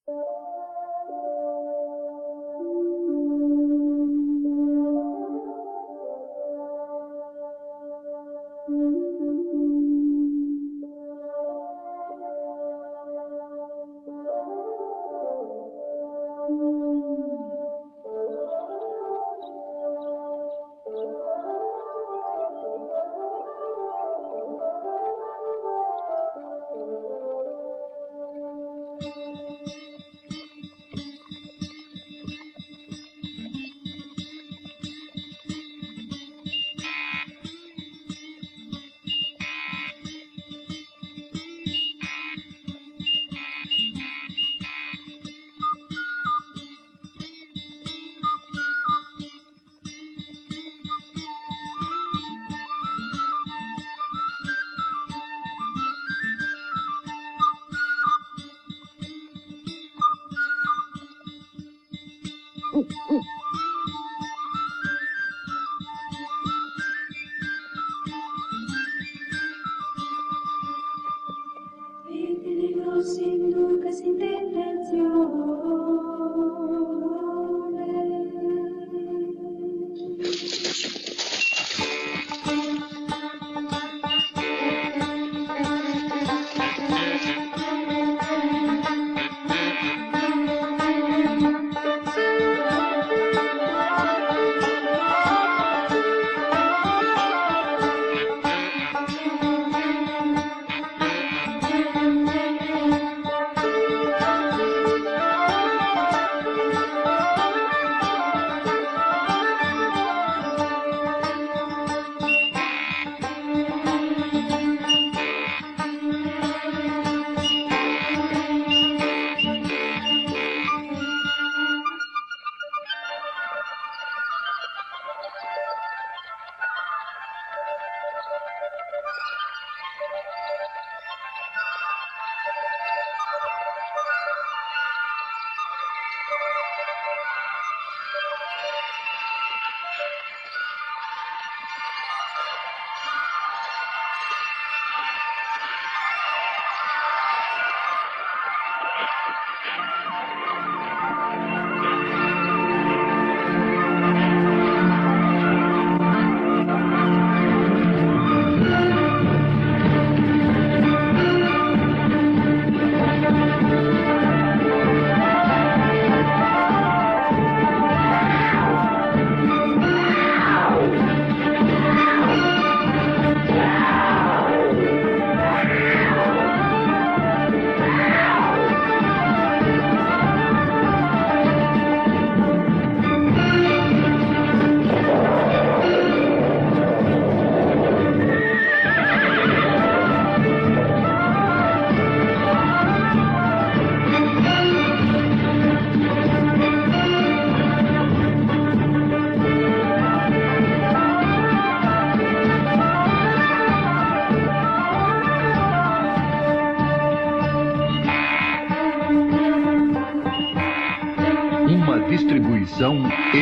Distribuição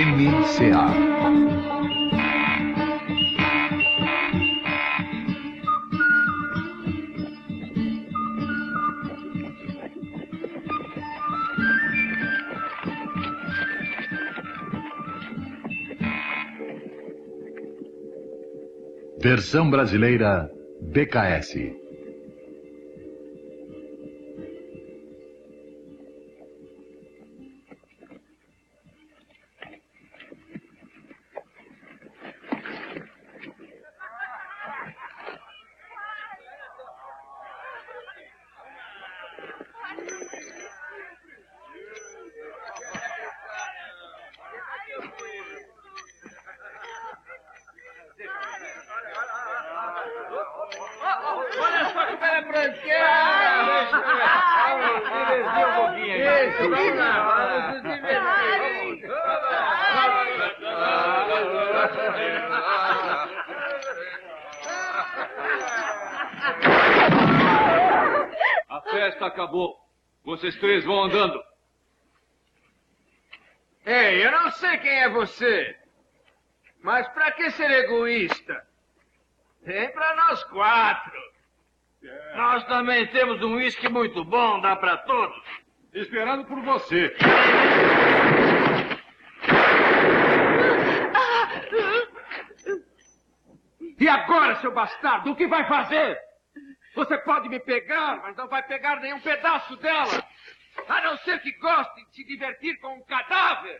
MCA. Versão brasileira BKS. Olha só que bela branqueira! Divertir um pouquinho aí. Isso, vamos lá, vamos nos divertir. A festa acabou. Vocês três vão andando. Ei, eu não sei quem é você. Mas pra que ser egoísta? Tem pra nós quatro. Nós também temos um uísque muito bom, dá pra todos. Esperando por você. E agora, seu bastardo, o que vai fazer? Você pode me pegar, mas não vai pegar nenhum pedaço dela. A não ser que goste de se divertir com um cadáver.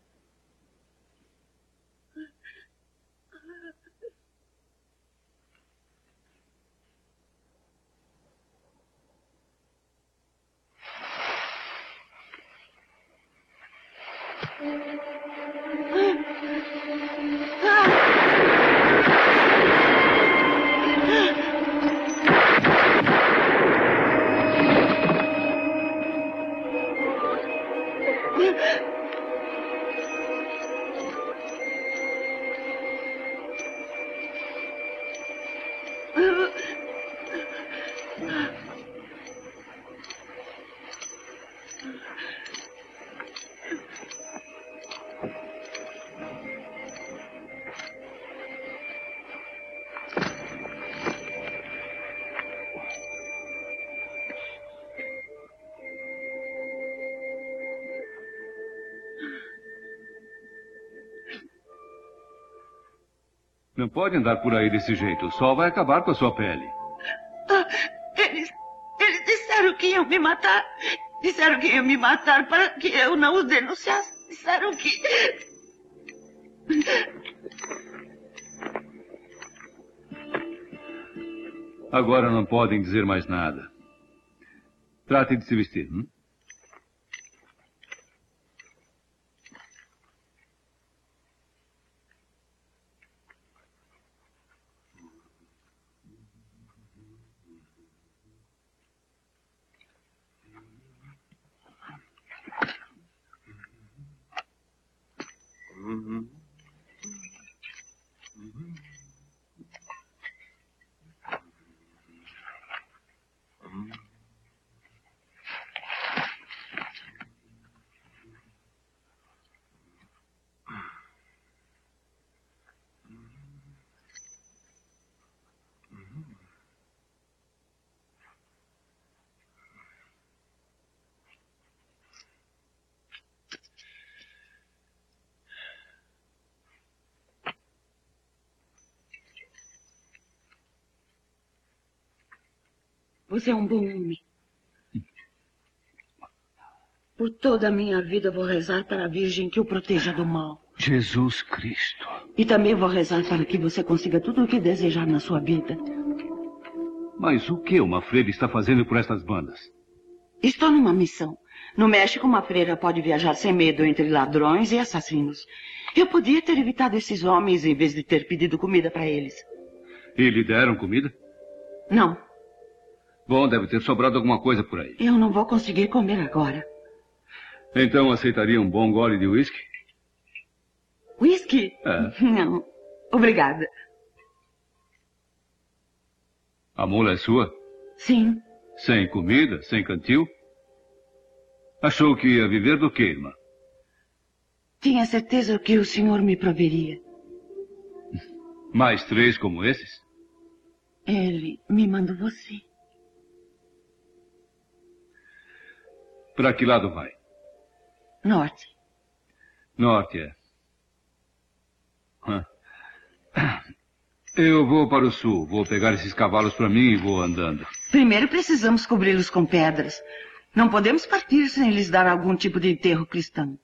Não pode andar por aí desse jeito. O sol vai acabar com a sua pele. Eles disseram que iam me matar. Disseram que iam me matar para que eu não os denunciasse. Disseram que... Agora não podem dizer mais nada. Trate de se vestir. Você é um bom homem. Por toda a minha vida vou rezar para a Virgem que o proteja do mal. Jesus Cristo. E também vou rezar para que você consiga tudo o que desejar na sua vida. Mas o que uma freira está fazendo por estas bandas? Estou numa missão. No México, uma freira pode viajar sem medo entre ladrões e assassinos. Eu podia ter evitado esses homens em vez de ter pedido comida para eles. E lhe deram comida? Não. Bom, deve ter sobrado alguma coisa por aí. Eu não vou conseguir comer agora. Então aceitaria um bom gole de uísque? Whisky? É. Não. Obrigada. A mula é sua? Sim. Sem comida? Sem cantil? Achou que ia viver do quê, irmã? Tinha certeza que o senhor me proveria. Mais 3 como esses? Ele me mandou você. Para que lado vai? Norte. Norte, é. Eu vou para o sul. Vou pegar esses cavalos para mim e vou andando. Primeiro precisamos cobri-los com pedras. Não podemos partir sem lhes dar algum tipo de enterro cristão.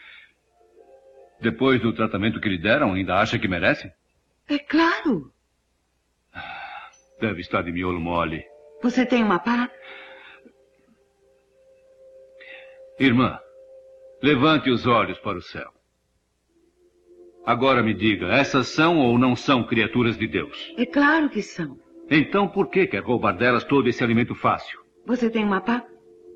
Depois do tratamento que lhe deram, ainda acha que merece? É claro. Deve estar de miolo mole. Você tem uma pá? Irmã, levante os olhos para o céu. Agora me diga, essas são ou não são criaturas de Deus? É claro que são. Então por que quer roubar delas todo esse alimento fácil? Você tem uma pá?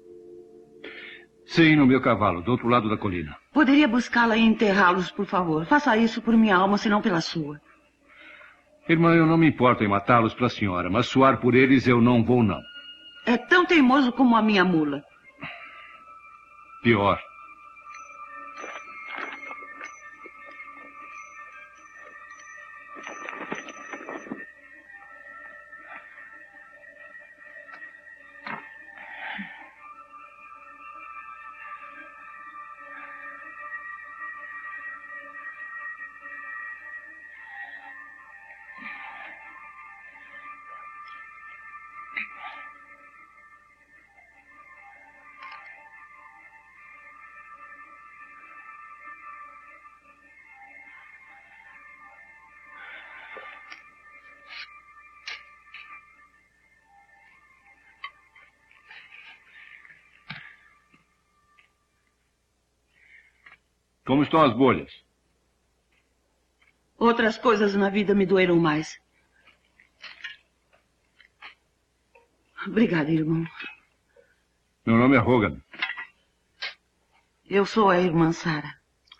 Sim, no meu cavalo, do outro lado da colina. Poderia buscá-la e enterrá-los, por favor. Faça isso por minha alma, senão pela sua. Irmã, eu não me importo em matá-los para a senhora, mas suar por eles eu não vou, não. É tão teimoso como a minha mula. Pior. Como estão as bolhas? Outras coisas na vida me doeram mais. Obrigada, irmão. Meu nome é Hogan. Eu sou a irmã Sara.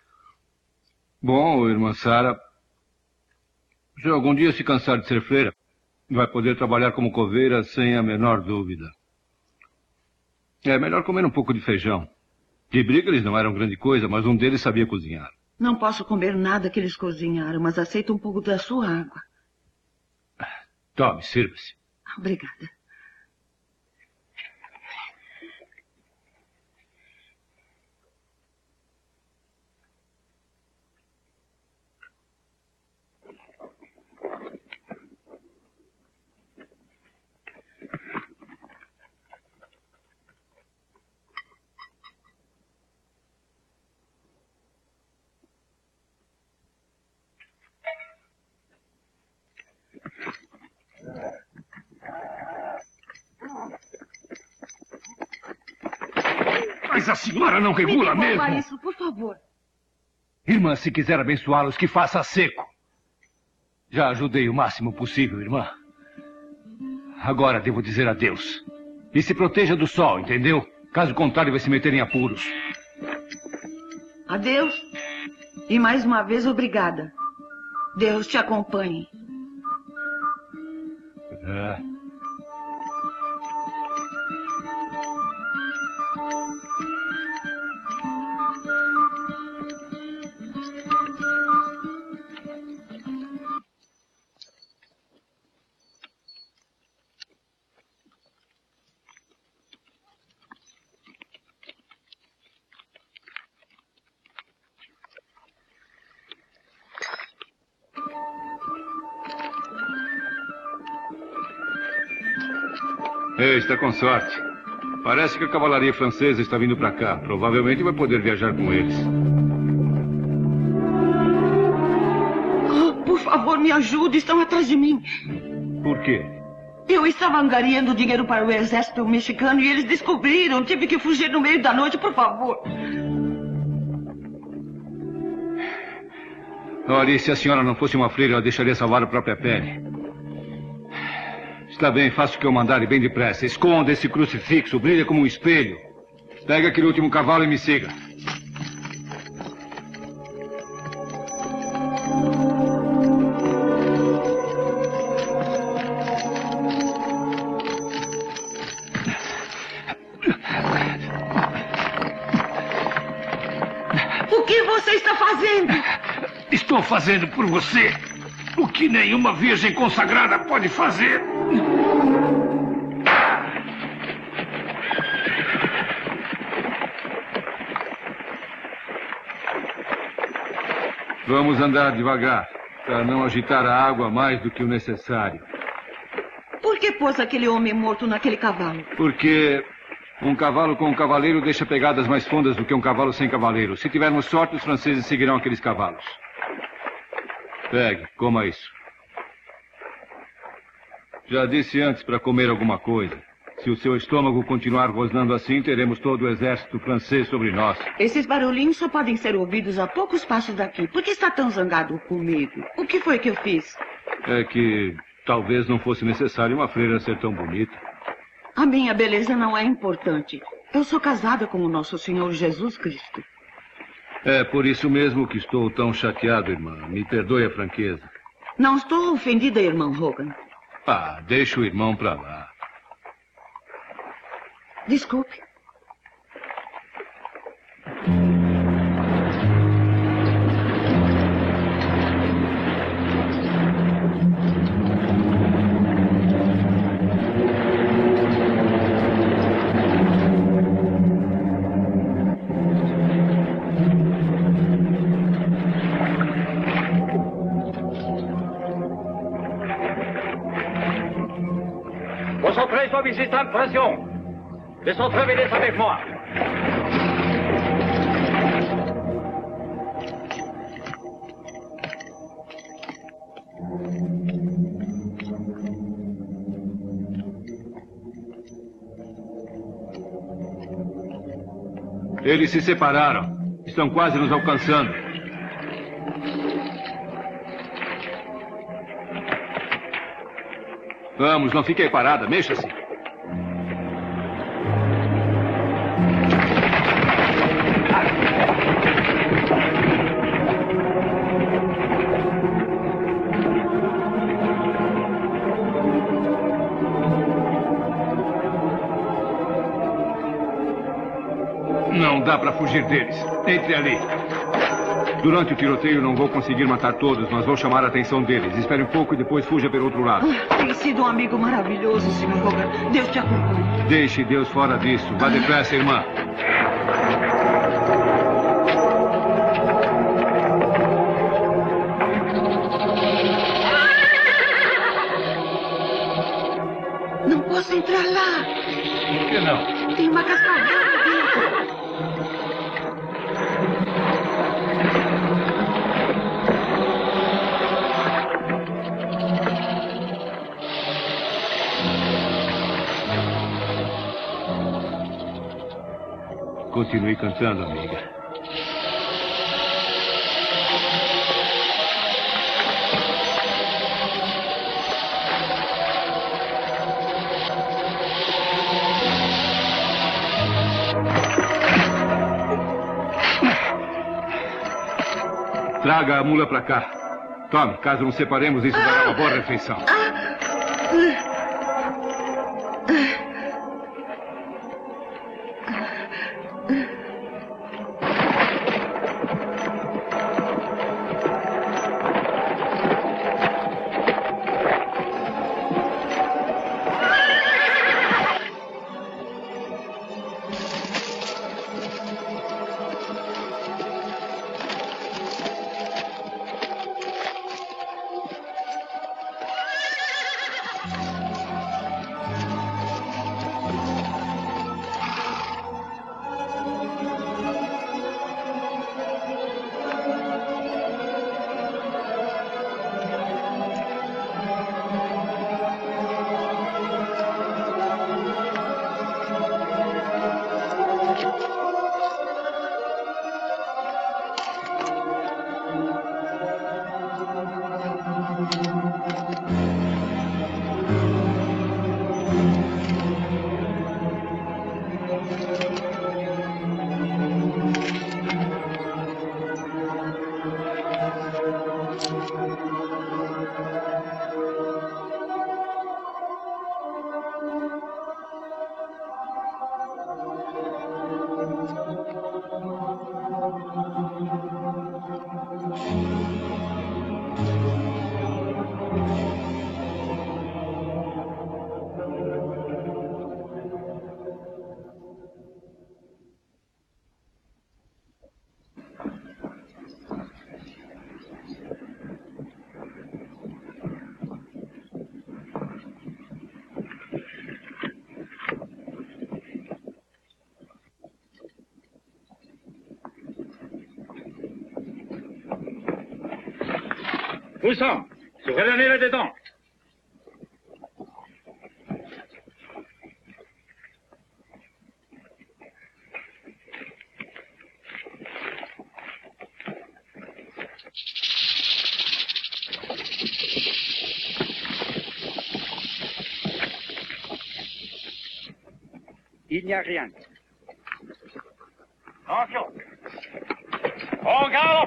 Bom, irmã Sara, se algum dia se cansar de ser freira, vai poder trabalhar como coveira sem a menor dúvida. É melhor comer um pouco de feijão. De briga eles não eram grande coisa, mas um deles sabia cozinhar. Não posso comer nada que eles cozinharam, mas aceito um pouco da sua água. Tome, sirva-se. Obrigada. Mas a senhora não regula Me mesmo? isso, por favor. Irmã, se quiser abençoá-los, que faça a seco. Já ajudei o máximo possível, irmã. Agora devo dizer adeus. E se proteja do sol, entendeu? Caso contrário, vai se meter em apuros. Adeus. E mais uma vez, obrigada. Deus te acompanhe. É. Ei, está com sorte. Parece que a cavalaria francesa está vindo para cá. Provavelmente vai poder viajar com eles. Oh, por favor, me ajude. Estão atrás de mim. Por quê? Eu estava angariando dinheiro para o exército mexicano e eles descobriram. Tive que fugir no meio da noite, por favor. Olha, se a senhora não fosse uma freira, ela deixaria salvar a própria pele. Está bem, faça o que eu mandar e bem depressa. Esconda esse crucifixo, brilha como um espelho. Pega aquele último cavalo e me siga. O que você está fazendo? Estou fazendo por você o que nenhuma virgem consagrada pode fazer. Vamos andar devagar, para não agitar a água mais do que o necessário. Por que pôs aquele homem morto naquele cavalo? Porque um cavalo com um cavaleiro deixa pegadas mais fundas do que um cavalo sem cavaleiro. Se tivermos sorte, os franceses seguirão aqueles cavalos. Pegue, coma isso. Já disse antes para comer alguma coisa. Se o seu estômago continuar rosnando assim, teremos todo o exército francês sobre nós. Esses barulhinhos só podem ser ouvidos a poucos passos daqui. Por que está tão zangado comigo? O que foi que eu fiz? É que talvez não fosse necessário uma freira ser tão bonita. A minha beleza não é importante. Eu sou casada com o nosso Senhor Jesus Cristo. É por isso mesmo que estou tão chateado, irmã. Me perdoe a franqueza. Não estou ofendida, irmão Hogan. Ah, deixa o irmão pra lá. Desculpe. Concentrez vos visitants, pression. Descentrez-les avec moi. Eles se separaram. Estão quase nos alcançando. Vamos, não fique aí parada, mexa-se. Não dá para fugir deles. Entre ali. Durante o tiroteio não vou conseguir matar todos, mas vou chamar a atenção deles. Espere um pouco e depois fuja pelo outro lado. Tem sido um amigo maravilhoso, Sr. Hogarth. Deus te acompanhe. Deixe Deus fora disso. Vá depressa, irmã. Não posso entrar lá. Por que não? Tem uma cascavel dentro. Continue cantando, amiga. Traga a mula para cá. Tome, caso nos separemos, isso dará uma boa refeição. Poussant, souvenez les dedans. Il n'y a rien. Attention. En garde.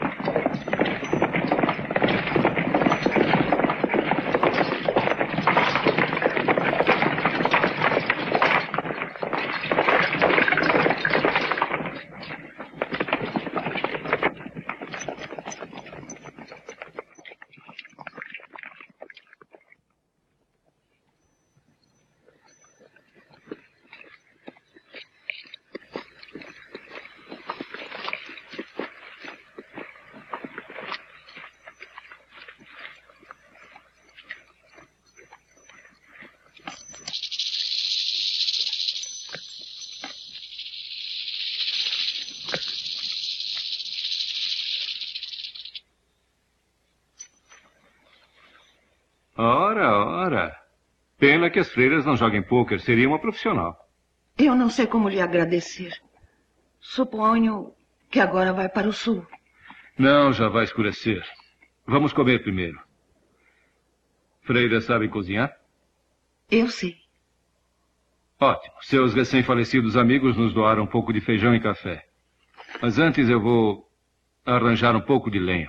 Ora. Pena que as freiras não joguem pôquer. Seria uma profissional. Eu não sei como lhe agradecer. Suponho que agora vai para o sul. Não, já vai escurecer. Vamos comer primeiro. Freiras sabem cozinhar? Eu sei. Ótimo. Seus recém-falecidos amigos nos doaram um pouco de feijão e café. Mas antes eu vou arranjar um pouco de lenha.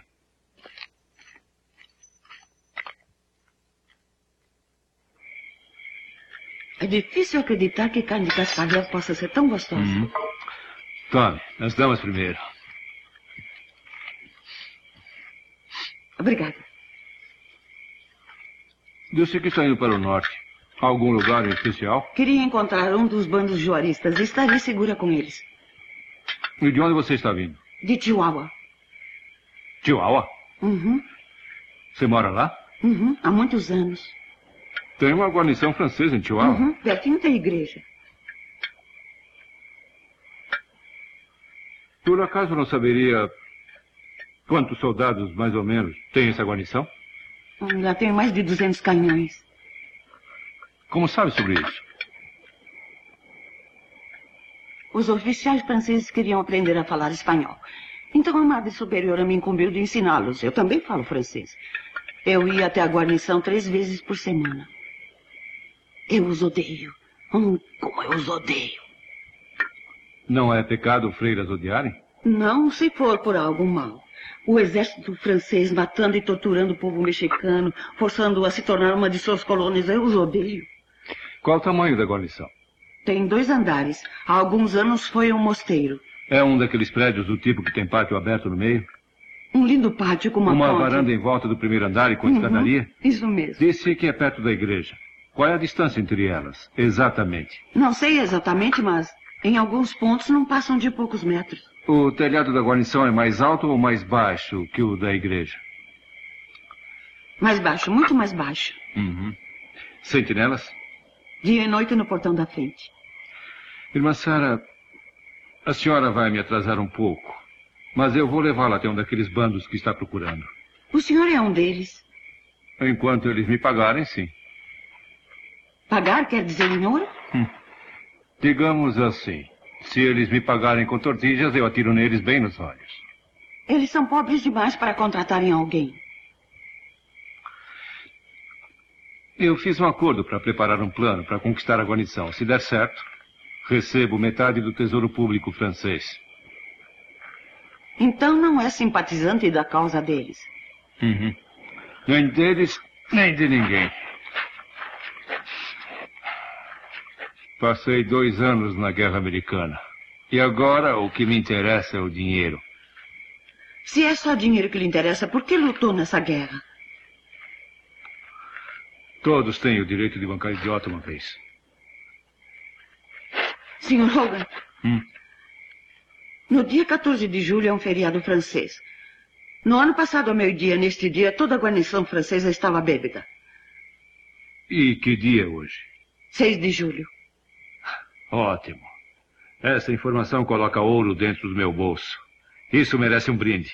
É difícil acreditar que carne de cascavel possa ser tão gostosa. Tome, as damas primeiro. Obrigada. Disse que está indo para o norte. Algum lugar em especial? Queria encontrar um dos bandos juaristas e estaria segura com eles. E de onde você está vindo? De Chihuahua. Chihuahua? Uhum. Você mora lá? Uhum. Há muitos anos. Tem uma guarnição francesa em Chihuahua? Uhum. Pertinho tem igreja. Por acaso não saberia quantos soldados, mais ou menos, tem essa guarnição? Já tenho mais de 200 canhões. Como sabe sobre isso? Os oficiais franceses queriam aprender a falar espanhol. Então a Madre Superiora me incumbiu de ensiná-los. Eu também falo francês. Eu ia até a guarnição 3 vezes por semana. Eu os odeio. Como eu os odeio. Não é pecado freiras odiarem? Não, se for por algo mal. O exército francês matando e torturando o povo mexicano, forçando-o a se tornar uma de suas colônias, eu os odeio. Qual o tamanho da guarnição? Tem 2 andares. Há alguns anos foi um mosteiro. É um daqueles prédios do tipo que tem pátio aberto no meio? Um lindo pátio com uma ponte. Varanda em volta do primeiro andar e com escadaria? Isso mesmo. Disse que é perto da igreja. Qual é a distância entre elas, exatamente? Não sei exatamente, mas em alguns pontos não passam de poucos metros. O telhado da guarnição é mais alto ou mais baixo que o da igreja? Mais baixo, muito mais baixo. Sentinelas? Dia e noite no portão da frente. Irmã Sara, a senhora vai me atrasar um pouco, mas eu vou levá-la até um daqueles bandos que está procurando. O senhor é um deles. Enquanto eles me pagarem, sim. Pagar quer dizer em ouro? Digamos assim. Se eles me pagarem com tortilhas, eu atiro neles bem nos olhos. Eles são pobres demais para contratarem alguém. Eu fiz um acordo para preparar um plano para conquistar a guarnição. Se der certo, recebo metade do tesouro público francês. Então não é simpatizante da causa deles. Nem deles, nem de ninguém. Passei 2 anos na guerra americana. E agora o que me interessa é o dinheiro. Se é só dinheiro que lhe interessa, por que lutou nessa guerra? Todos têm o direito de bancar idiota uma vez. Sr. Hogan, no dia 14 de julho é um feriado francês. No ano passado, ao meio-dia, neste dia, toda a guarnição francesa estava bêbada. E que dia é hoje? 6 de julho. Ótimo. Essa informação coloca ouro dentro do meu bolso. Isso merece um brinde.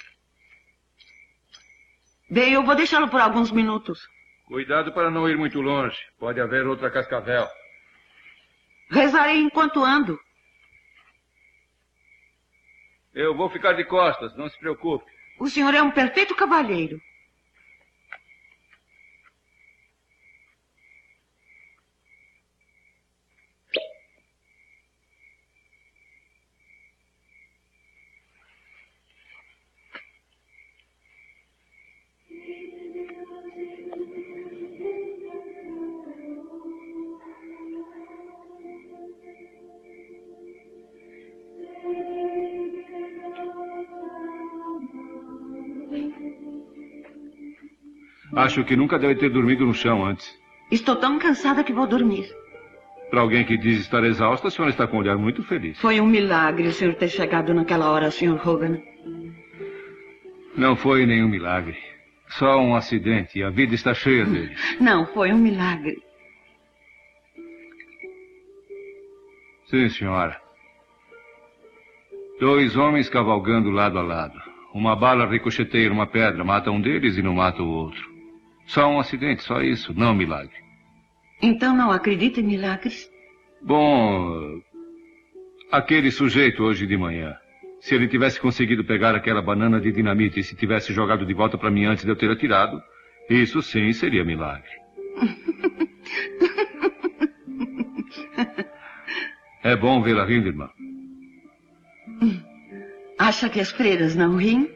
Bem, eu vou deixá-lo por alguns minutos. Cuidado para não ir muito longe. Pode haver outra cascavel. Rezarei enquanto ando. Eu vou ficar de costas, não se preocupe. O senhor é um perfeito cavalheiro. Acho que nunca deve ter dormido no chão antes. Estou tão cansada que vou dormir. Para alguém que diz estar exausta, a senhora está com um olhar muito feliz. Foi um milagre o senhor ter chegado naquela hora, Sr. Hogan. Não foi nenhum milagre. Só um acidente e a vida está cheia deles. Não, foi um milagre. Sim, senhora. 2 homens cavalgando lado a lado. Uma bala ricocheteia numa pedra, mata um deles e não mata o outro. Só um acidente, só isso, não um milagre. Então não acredita em milagres? Bom, aquele sujeito hoje de manhã. Se ele tivesse conseguido pegar aquela banana de dinamite e se tivesse jogado de volta para mim antes de eu ter atirado, isso sim seria milagre. É bom vê-la rindo, irmã. Acha que as freiras não riem?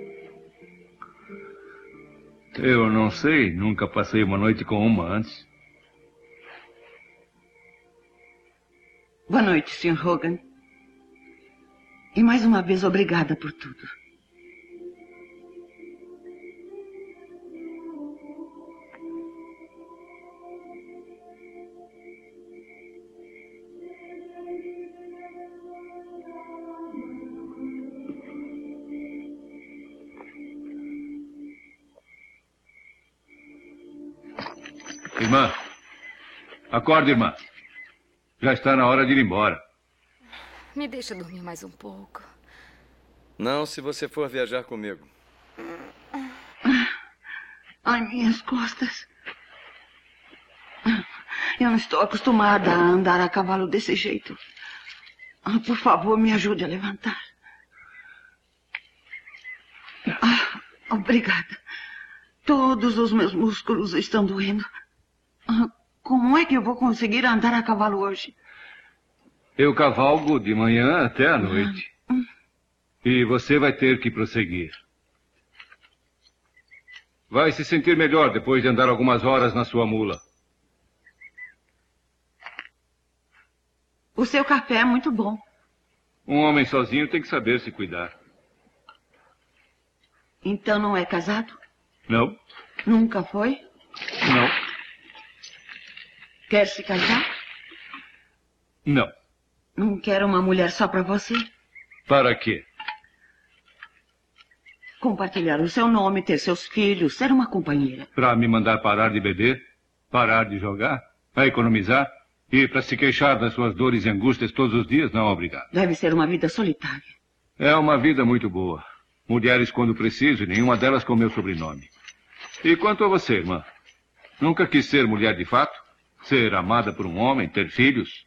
Eu não sei, nunca passei uma noite com uma antes. Boa noite, Sr. Hogan. E mais uma vez, obrigada por tudo. Irmã, acorde, irmã. Já está na hora de ir embora. Me deixa dormir mais um pouco. Não, se você for viajar comigo. Ai, minhas costas. Eu não estou acostumada a andar a cavalo desse jeito. Por favor, me ajude a levantar. Obrigada. Todos os meus músculos estão doendo. Como é que eu vou conseguir andar a cavalo hoje? Eu cavalgo de manhã até à noite. E você vai ter que prosseguir. Vai se sentir melhor depois de andar algumas horas na sua mula. O seu café é muito bom. Um homem sozinho tem que saber se cuidar. Então não é casado? Não, Nunca foi? não, Quer se casar? não. Não quer uma mulher só para você? Para quê? Compartilhar o seu nome, ter seus filhos, ser uma companheira. Para me mandar parar de beber? Parar de jogar? Para economizar? E para se queixar das suas dores e angústias todos os dias? Não, obrigado. Deve ser uma vida solitária. É uma vida muito boa. Mulheres quando preciso e nenhuma delas com meu sobrenome. E quanto a você, irmã? Nunca quis ser mulher de fato? Ser amada por um homem, ter filhos?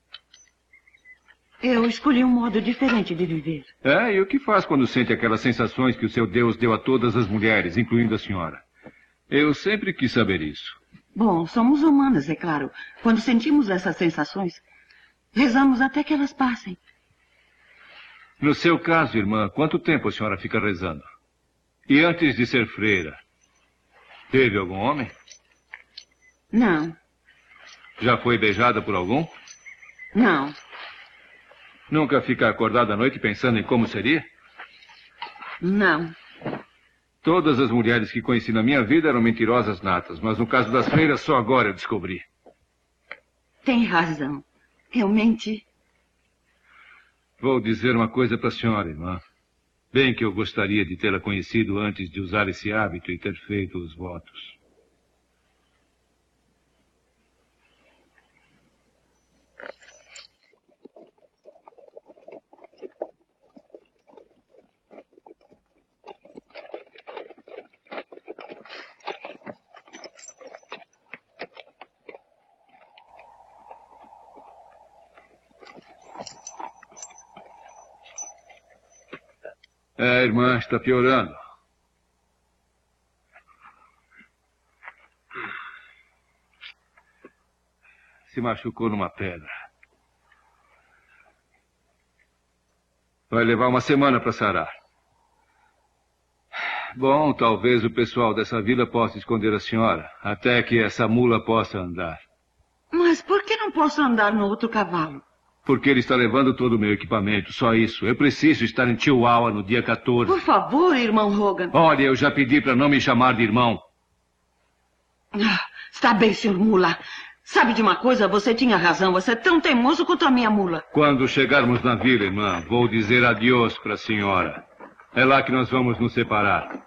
Eu escolhi um modo diferente de viver. É, e o que faz quando sente aquelas sensações que o seu Deus deu a todas as mulheres, incluindo a senhora? Eu sempre quis saber isso. Bom, somos humanas, é claro. Quando sentimos essas sensações, rezamos até que elas passem. No seu caso, irmã, quanto tempo a senhora fica rezando? E antes de ser freira, teve algum homem? Não, Já foi beijada por algum? não. Nunca fica acordada à noite pensando em como seria? Não. Todas as mulheres que conheci na minha vida eram mentirosas natas, mas no caso das freiras só agora eu descobri. Tem razão. Eu menti. Vou dizer uma coisa para a senhora, irmã. Bem que eu gostaria de tê-la conhecido antes de usar esse hábito e ter feito os votos. É, irmã, está piorando. Se machucou numa pedra. Vai levar uma semana para sarar. Bom, talvez o pessoal dessa vila possa esconder a senhora, até que essa mula possa andar. Mas por que não posso andar no outro cavalo? Porque ele está levando todo o meu equipamento, só isso. Eu preciso estar em Chihuahua no dia 14. Por favor, irmão Hogan. Olha, eu já pedi para não me chamar de irmão. Está bem, senhor Mula. Sabe de uma coisa? Você tinha razão. Você é tão teimoso quanto a minha mula. Quando chegarmos na vila, irmã, vou dizer adeus para a senhora. É lá que nós vamos nos separar.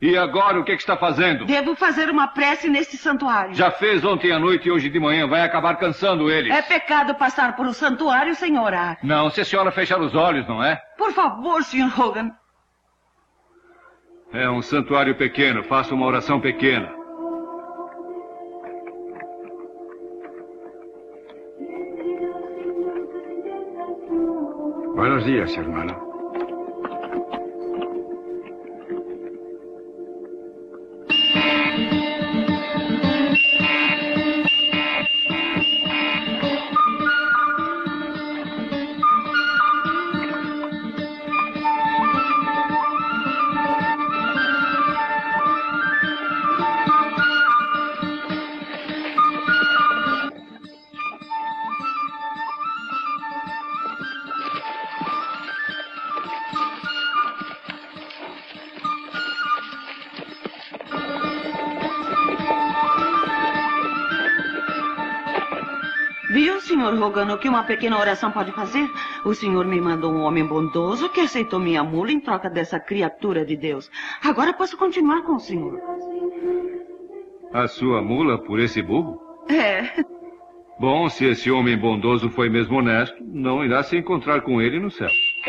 E agora o que está fazendo? Devo fazer uma prece neste santuário. Já fez ontem à noite e hoje de manhã. Vai acabar cansando eles. É pecado passar por um santuário sem orar. Não, se a senhora fechar os olhos, não é? Por favor, Sr. Hogan. É um santuário pequeno. Faça uma oração pequena. Buenos días, hermano. Viu, Sr. Hogan, o que uma pequena oração pode fazer? O senhor me mandou um homem bondoso que aceitou minha mula em troca dessa criatura de Deus. Agora posso continuar com o senhor. A sua mula por esse burro? É. Bom, se esse homem bondoso foi mesmo honesto, não irá se encontrar com ele no céu.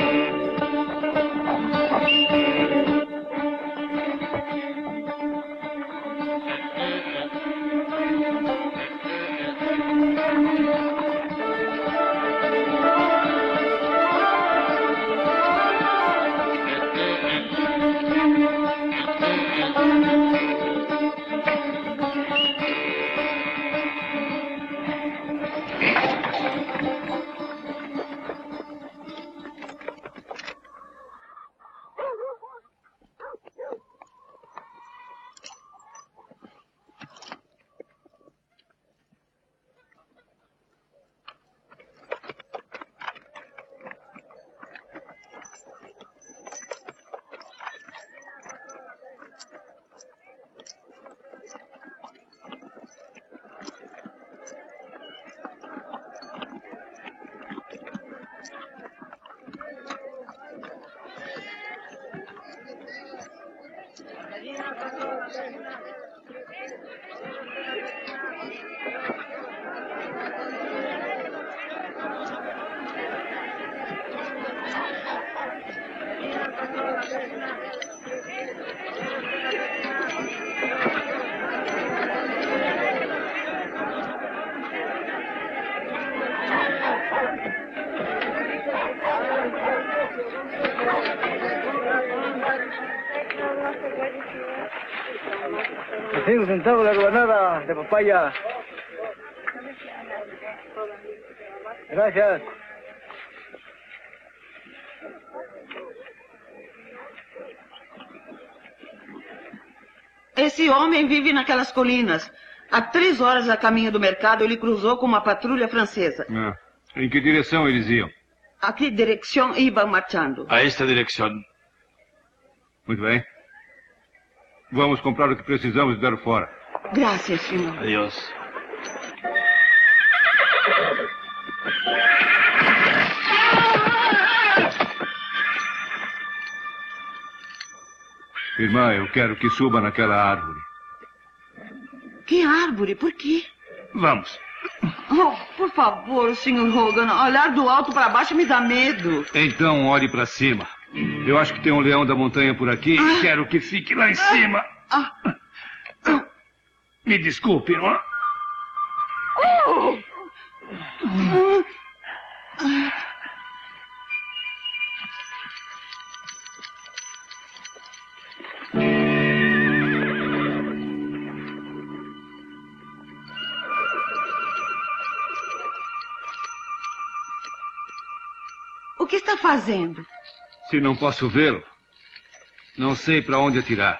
$5 centavos la rebanada de papaya. Gracias. Esse homem vive naquelas colinas. Há 3 horas a caminho do mercado, ele cruzou com uma patrulha francesa. Ah, em que direção eles iam? A que direção iam marchando? A esta direção. Muito bem. Vamos comprar o que precisamos e dar fora. Graças, senhor. Adiós. Irmã, eu quero que suba naquela árvore. Que árvore? Por quê? Vamos. Oh, por favor, Sr. Hogan, olhar do alto para baixo me dá medo. Então olhe para cima. Eu acho que tem um leão da montanha por aqui e quero que fique lá em cima. Me desculpe, não é? O que está fazendo? Se não posso vê-lo, não sei para onde atirar.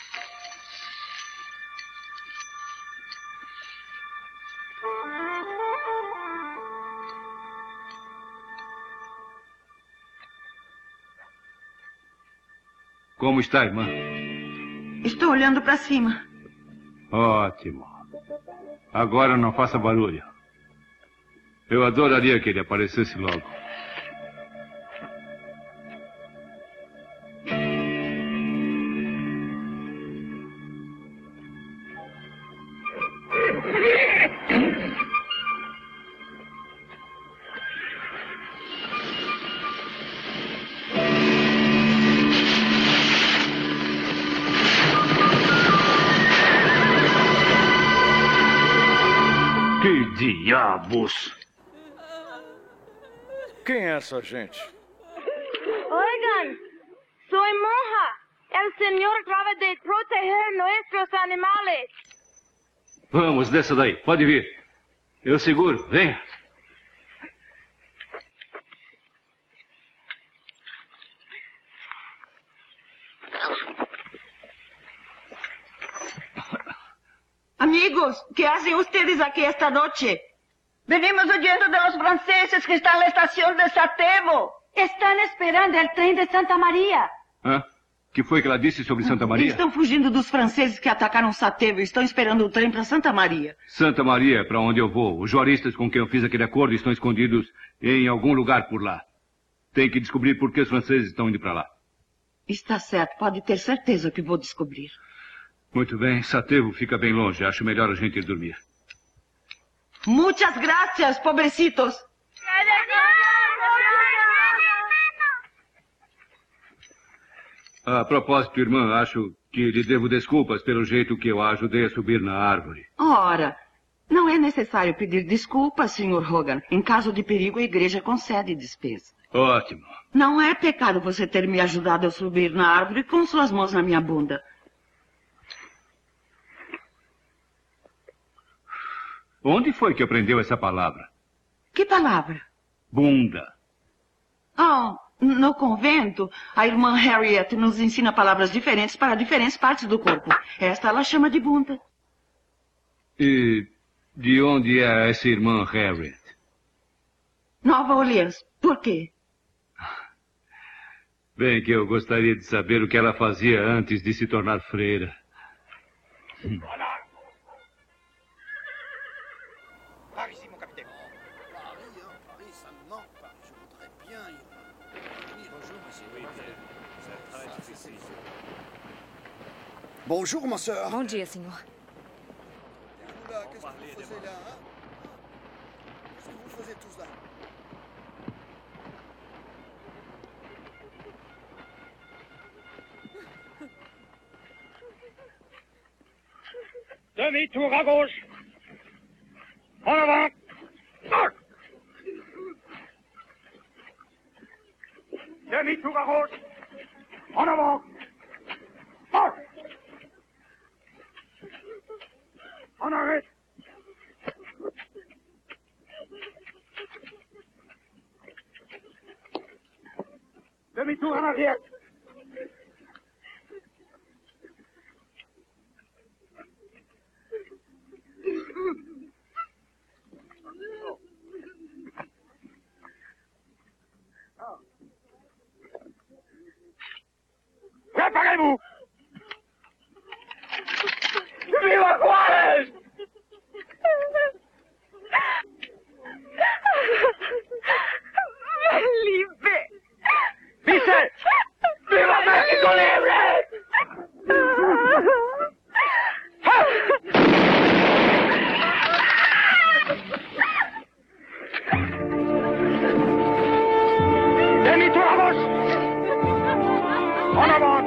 Como está, irmã? Estou olhando para cima. Ótimo. Agora não faça barulho. Eu adoraria que ele aparecesse logo. Diabos! Quem é essa gente? Oigan, soy monja. El Señor trata de proteger nuestros animales. Vamos, desça daí. Pode vir. Eu seguro. Venha. Amigos, ¿qué hacen ustedes aquí esta noche? Venimos huyendo de los franceses que están en la estación de Sarajevo. Están esperando el tren de Santa María. Hã? Que foi que ela disse sobre Santa Maria? Estão fugindo dos franceses que atacaram Sarajevo. Estão esperando o trem para Santa Maria. Santa Maria, para onde eu vou. Os juaristas com quem eu fiz aquele acordo estão escondidos em algum lugar por lá. Tem que descobrir por que os franceses estão indo para lá. Está certo, pode ter certeza que vou descobrir. Muito bem, Sarajevo fica bem longe. Acho melhor a gente ir dormir. Muchas gracias, pobrecitos. A propósito, irmã, acho que lhe devo desculpas pelo jeito que eu a ajudei a subir na árvore. Ora, não é necessário pedir desculpas, Sr. Hogan. Em caso de perigo, a igreja concede dispensa. Ótimo. Não é pecado você ter me ajudado a subir na árvore com suas mãos na minha bunda. Onde foi que aprendeu essa palavra? Que palavra? Bunda. Oh, no convento, a irmã Harriet nos ensina palavras diferentes para diferentes partes do corpo. Esta ela chama de bunda. E de onde é essa irmã Harriet? Nova Orleans. Por quê? Bem que eu gostaria de saber o que ela fazia antes de se tornar freira. Bonjour, ma sœur. Bom dia, senhor. Qu'est-ce que vous faisiez là, hein? Qu'est-ce que vous faisiez tous là? Demi-tour à gauche. En avant. Demi-tour à gauche. En avant. En arrêt. Demi-tour en arrière. Préparez-vous. Viva Juárez! Felipe! Dice, ¡Viva México libre! Demi-tour à gauche! En avant!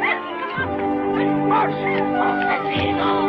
Marche!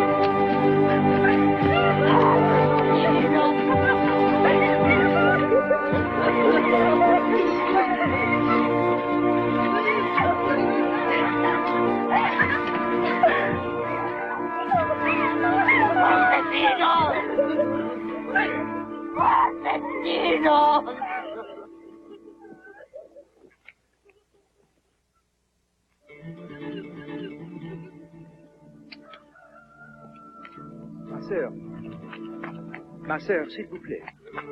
Ma sœur, s'il vous plaît.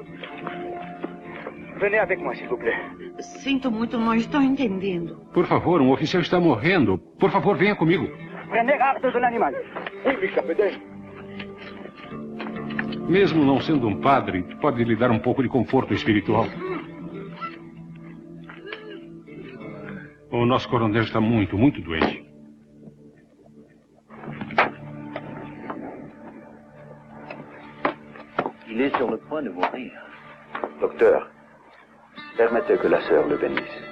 Venez avec moi, s'il vous plaît. Sinto muito, não estou entendendo. Por favor, um oficial está morrendo. Por favor, venha comigo. Prenez garde de l'animal. Oui, capitaine. Mesmo não sendo um padre, pode lhe dar um pouco de conforto espiritual. O nosso coronel está muito, muito doente. Il est sur le point de mourir. Docteur, permettez que la sœur le bénisse.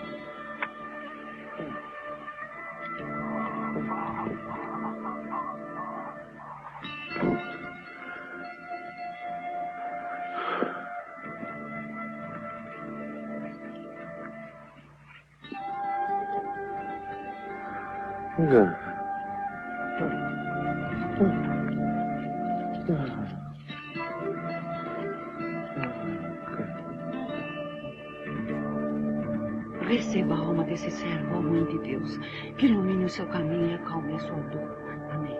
Receba a alma desse servo, ó Mãe de Deus, que ilumine o seu caminho e acalme a sua dor. Amém.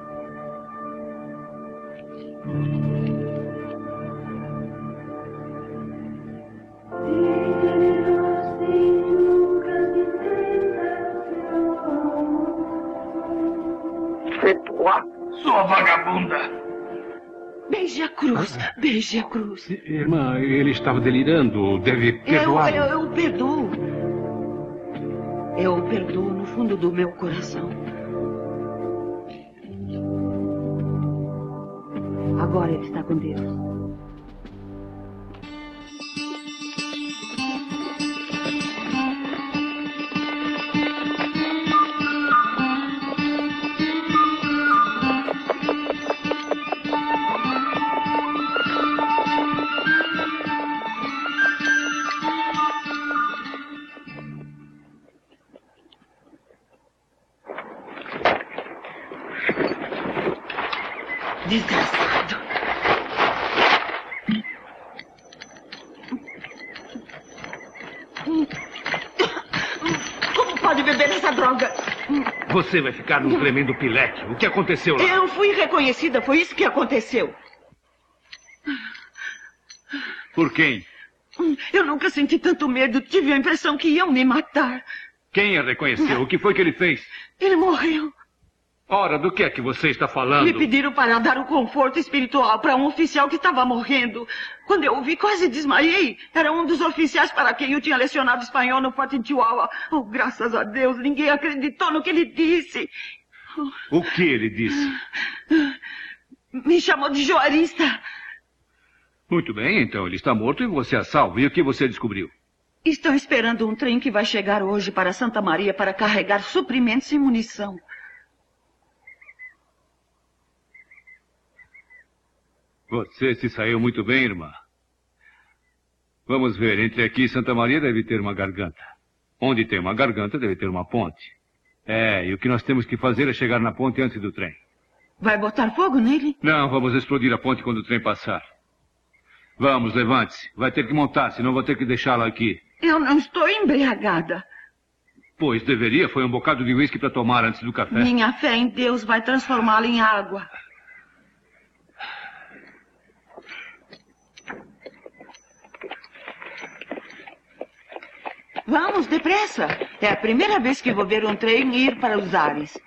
Sua vagabunda! Beije a cruz, beije a cruz. Irmã, ele estava delirando. Deve perdoá-lo. Eu o perdoo. Eu o perdoo no fundo do meu coração. Agora ele está com Deus. Desgraçado. Como pode beber essa droga? Você vai ficar num tremendo pileque. O que aconteceu lá? Eu fui reconhecida, foi isso que aconteceu. Por quem? Eu nunca senti tanto medo. Tive a impressão que iam me matar. Quem a reconheceu? O que foi que ele fez? Ele morreu. Ora, do que é que você está falando? Me pediram para dar um conforto espiritual para um oficial que estava morrendo. Quando eu o vi, quase desmaiei. Era um dos oficiais para quem eu tinha lecionado espanhol no Forte Chihuahua. Oh, graças a Deus, ninguém acreditou no que ele disse. O que ele disse? Me chamou de joarista. Muito bem, então ele está morto e você é salvo. E o que você descobriu? Estão esperando um trem que vai chegar hoje para Santa Maria para carregar suprimentos e munição. Você se saiu muito bem, irmã. Vamos ver, entre aqui e Santa Maria deve ter uma garganta. Onde tem uma garganta deve ter uma ponte. E o que nós temos que fazer é chegar na ponte antes do trem. Vai botar fogo nele? Não, vamos explodir a ponte quando o trem passar. Vamos, levante-se. Vai ter que montar, senão vou ter que deixá-la aqui. Eu não estou embriagada. Pois deveria, foi um bocado de uísque para tomar antes do café. Minha fé em Deus vai transformá-la em água. Vamos, depressa. É a primeira vez que vou ver um trem ir para os ares.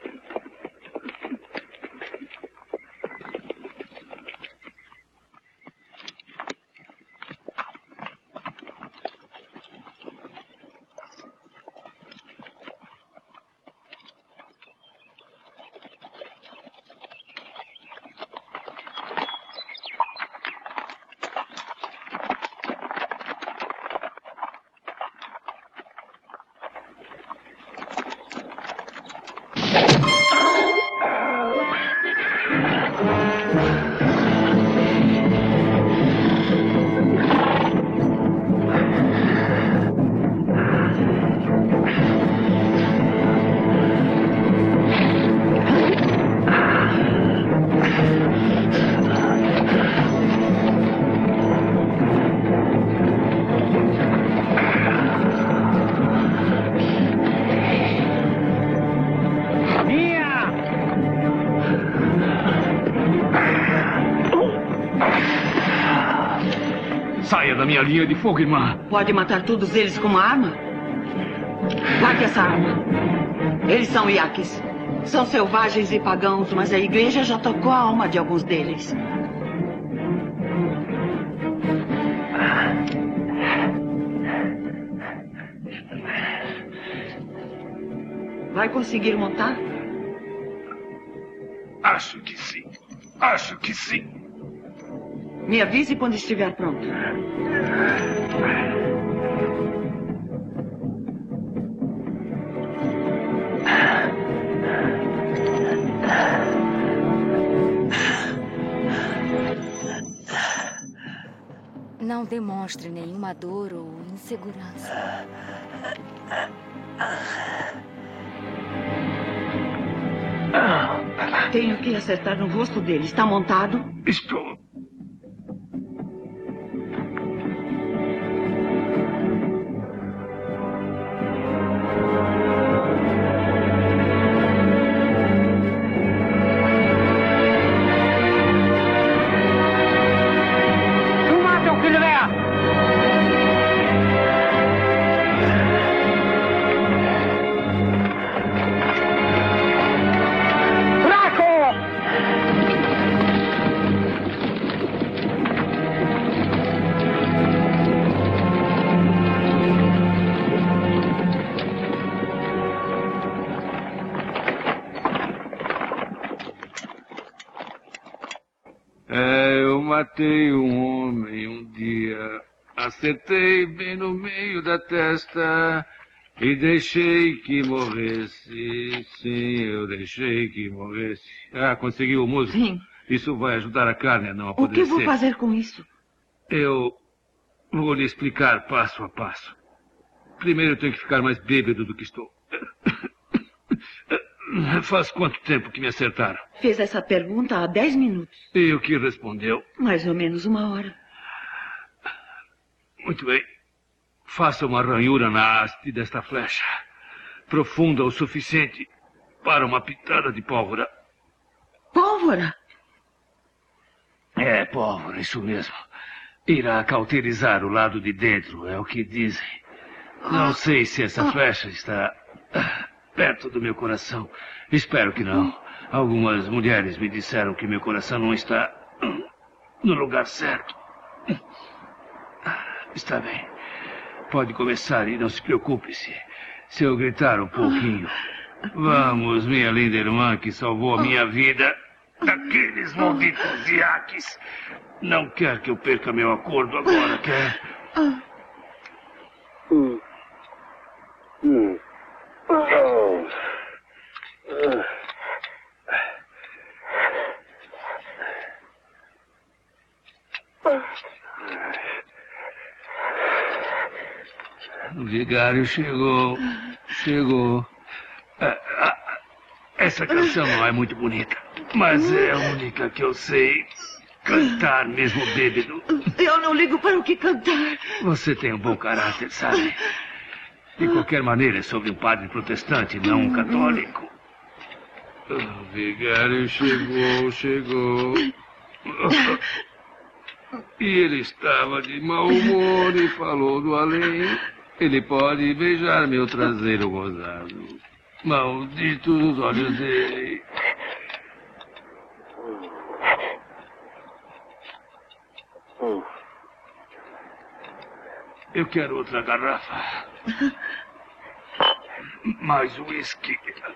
Saia da minha linha de fogo, irmã. Pode matar todos eles com uma arma? Largue essa arma. Eles são iaques. São selvagens e pagãos, mas a igreja já tocou a alma de alguns deles. Vai conseguir montar? Acho que sim. Acho que sim. Me avise quando estiver pronto. Não demonstre nenhuma dor ou insegurança. Tenho que acertar no rosto dele. Está montado? Estou. Eu matei um homem um dia, acertei bem no meio da testa e deixei que morresse. Sim, eu deixei que morresse. Ah, conseguiu o músculo? Sim. Isso vai ajudar a carne a não O apodrecer. que vou fazer com isso? Eu vou lhe explicar passo a passo. Primeiro eu tenho que ficar mais bêbado do que estou. Faz quanto tempo que me acertaram? Fez essa pergunta há 10 minutos. E o que respondeu? Mais ou menos 1 hora. Muito bem. Faça uma ranhura na haste desta flecha. Profunda o suficiente para uma pitada de pólvora. Pólvora? É, pólvora, isso mesmo. Irá cauterizar o lado de dentro, é o que dizem. Não sei se essa flecha está perto do meu coração. Espero que não. Algumas mulheres me disseram que meu coração não está no lugar certo. Está bem. Pode começar e não se preocupe se eu gritar um pouquinho. Vamos, minha linda irmã que salvou a minha vida daqueles malditos iaques. Não quer que eu perca meu acordo agora, quer? O vigário chegou. Essa canção não é muito bonita, mas é a única que eu sei cantar mesmo bêbado. Eu não ligo para o que cantar. Você tem um bom caráter, sabe? De qualquer maneira, é sobre um padre protestante, não um católico. O vigário chegou. E ele estava de mau humor e falou do além. Ele pode beijar meu traseiro gozado. Malditos os olhos dele. Eu quero outra garrafa. Mais uísque.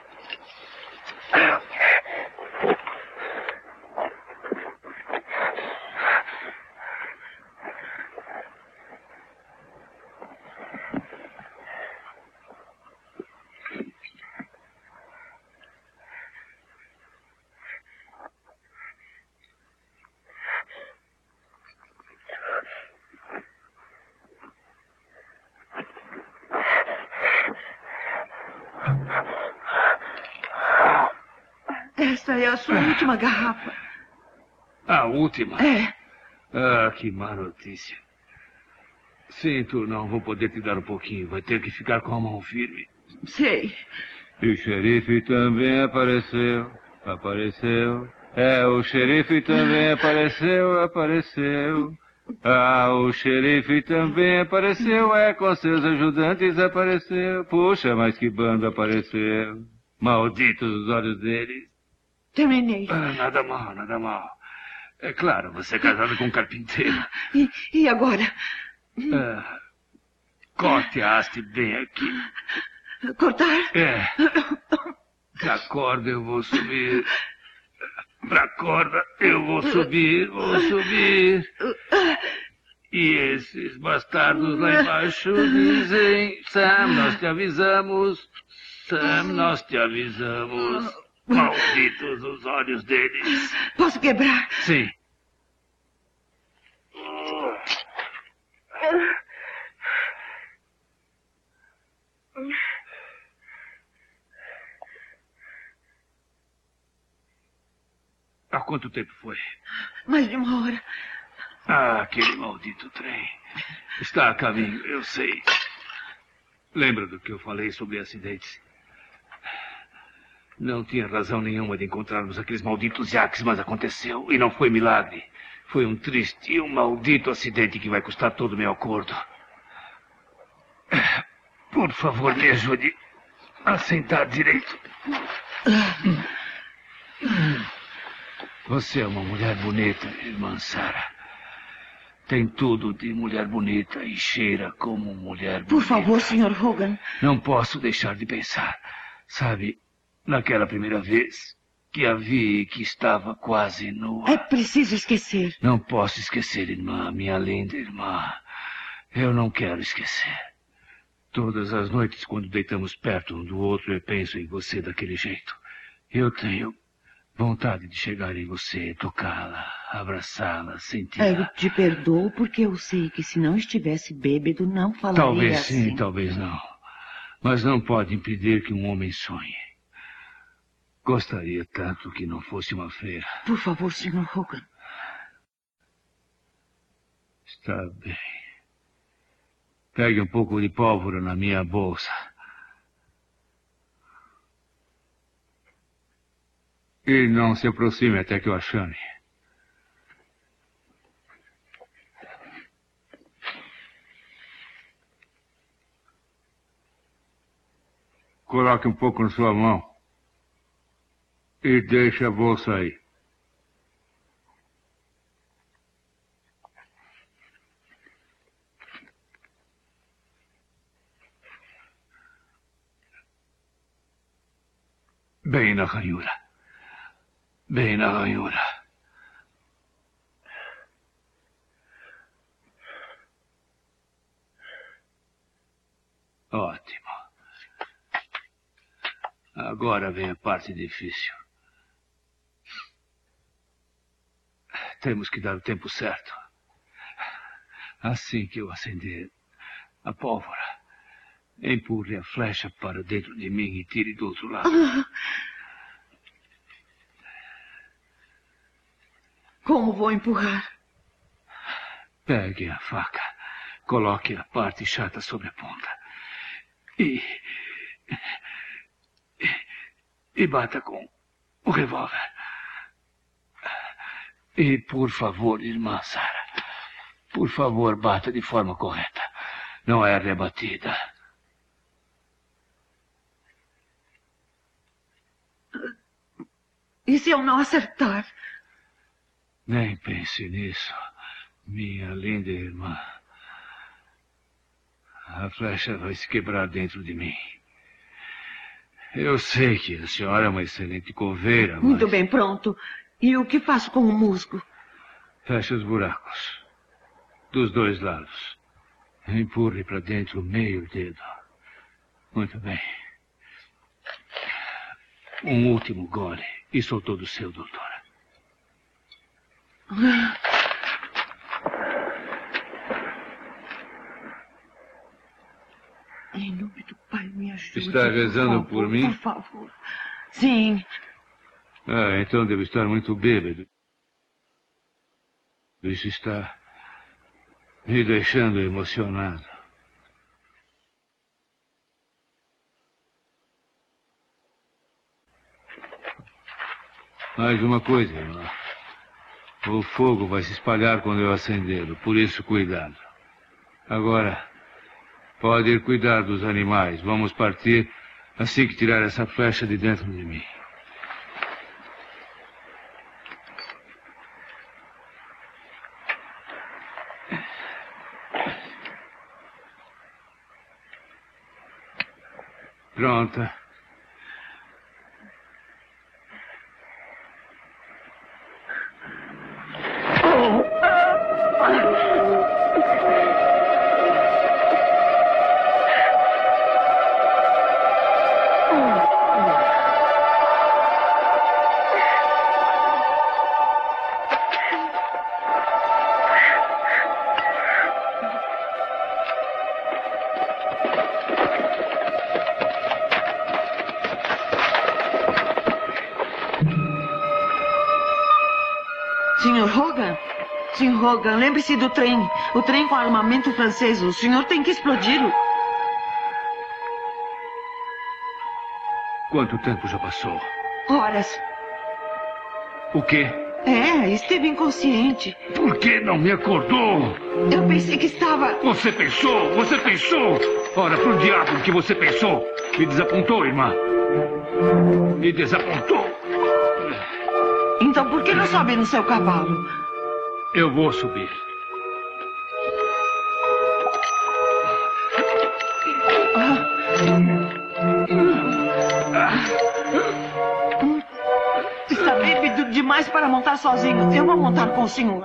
Essa é a sua última garrafa. A última? É. Ah, que má notícia. Sinto, não vou poder te dar um pouquinho. Vai ter que ficar com a mão firme. Sei. E o xerife também apareceu. É, o xerife também apareceu. Ah, o xerife também apareceu. É, com seus ajudantes apareceu. Puxa, mas que bando apareceu. Malditos os olhos deles. Terminei. Ah, nada mal. É claro, você é casado com um carpinteiro. E agora? Corte a haste bem aqui. Cortar? É. Pra corda eu vou subir. Vou subir. E esses bastardos lá embaixo dizem: Sam, nós te avisamos. Malditos os olhos deles. Posso quebrar? Sim. Quanto tempo foi? Mais de 1 hora. Ah, aquele maldito trem. Está a caminho, eu sei. Lembra do que eu falei sobre acidentes? Não tinha razão nenhuma de encontrarmos aqueles malditos iaques, mas aconteceu. E não foi milagre. Foi um triste e um maldito acidente que vai custar todo o meu acordo. Por favor, me ajude a sentar direito. Você é uma mulher bonita, irmã Sarah. Tem tudo de mulher bonita e cheira como mulher bonita. Por favor, Sr. Hogan. Não posso deixar de pensar. Sabe, naquela primeira vez que a vi e que estava quase nua. É preciso esquecer. Não posso esquecer, irmã, minha linda irmã. Eu não quero esquecer. Todas as noites, quando deitamos perto um do outro, eu penso em você daquele jeito. Eu tenho vontade de chegar em você, tocá-la, abraçá-la, senti-la. Eu te perdoo porque eu sei que se não estivesse bêbado, não falaria Talvez assim. sim, talvez não. Mas não pode impedir que um homem sonhe. Gostaria tanto que não fosse uma freira. Por favor, Sr. Hogan. Está bem. Pegue um pouco de pólvora na minha bolsa. E não se aproxime até que eu a chame. Coloque um pouco na sua mão. E deixe a bolsa aí. Bem na ranhura. Bem na ranhura. Ótimo. Agora vem a parte difícil. Temos que dar o tempo certo. Assim que eu acender a pólvora, empurre a flecha para dentro de mim e tire do outro lado. Como vou empurrar? Pegue a faca, coloque a parte chata sobre a ponta e bata com o revólver. E, por favor, irmã Sarah, por favor, bata de forma correta. Não é rebatida. E se eu não acertar? Nem pense nisso, minha linda irmã. A flecha vai se quebrar dentro de mim. Eu sei que a senhora é uma excelente coveira, mas... Muito bem, pronto. E o que faço com o musgo? Feche os buracos. Dos 2 lados. Empurre para dentro meio dedo. Muito bem. Um último gole. E sou todo seu, doutora. Em nome do Pai, me ajude. Está rezando por mim? Por favor. Sim. Ah, então devo estar muito bêbado. Isso está me deixando emocionado. Mais uma coisa, irmão. O fogo vai se espalhar quando eu acendê-lo, por isso cuidado. Agora, pode ir cuidar dos animais. Vamos partir assim que tirar essa flecha de dentro de mim. Pronta. Sr. Hogan? Sr. Hogan, lembre-se do trem. O trem com armamento francês. O senhor tem que explodi-lo. Quanto tempo já passou? Horas. O quê? Esteve inconsciente. Por que não me acordou? Eu pensei que estava... Você pensou? Você pensou? Ora, pro diabo que você pensou. Me desapontou, irmã. Me desapontou. Então por que não sobe no seu cavalo? Eu vou subir. Está bêbado demais para montar sozinho. Eu vou montar com o senhor.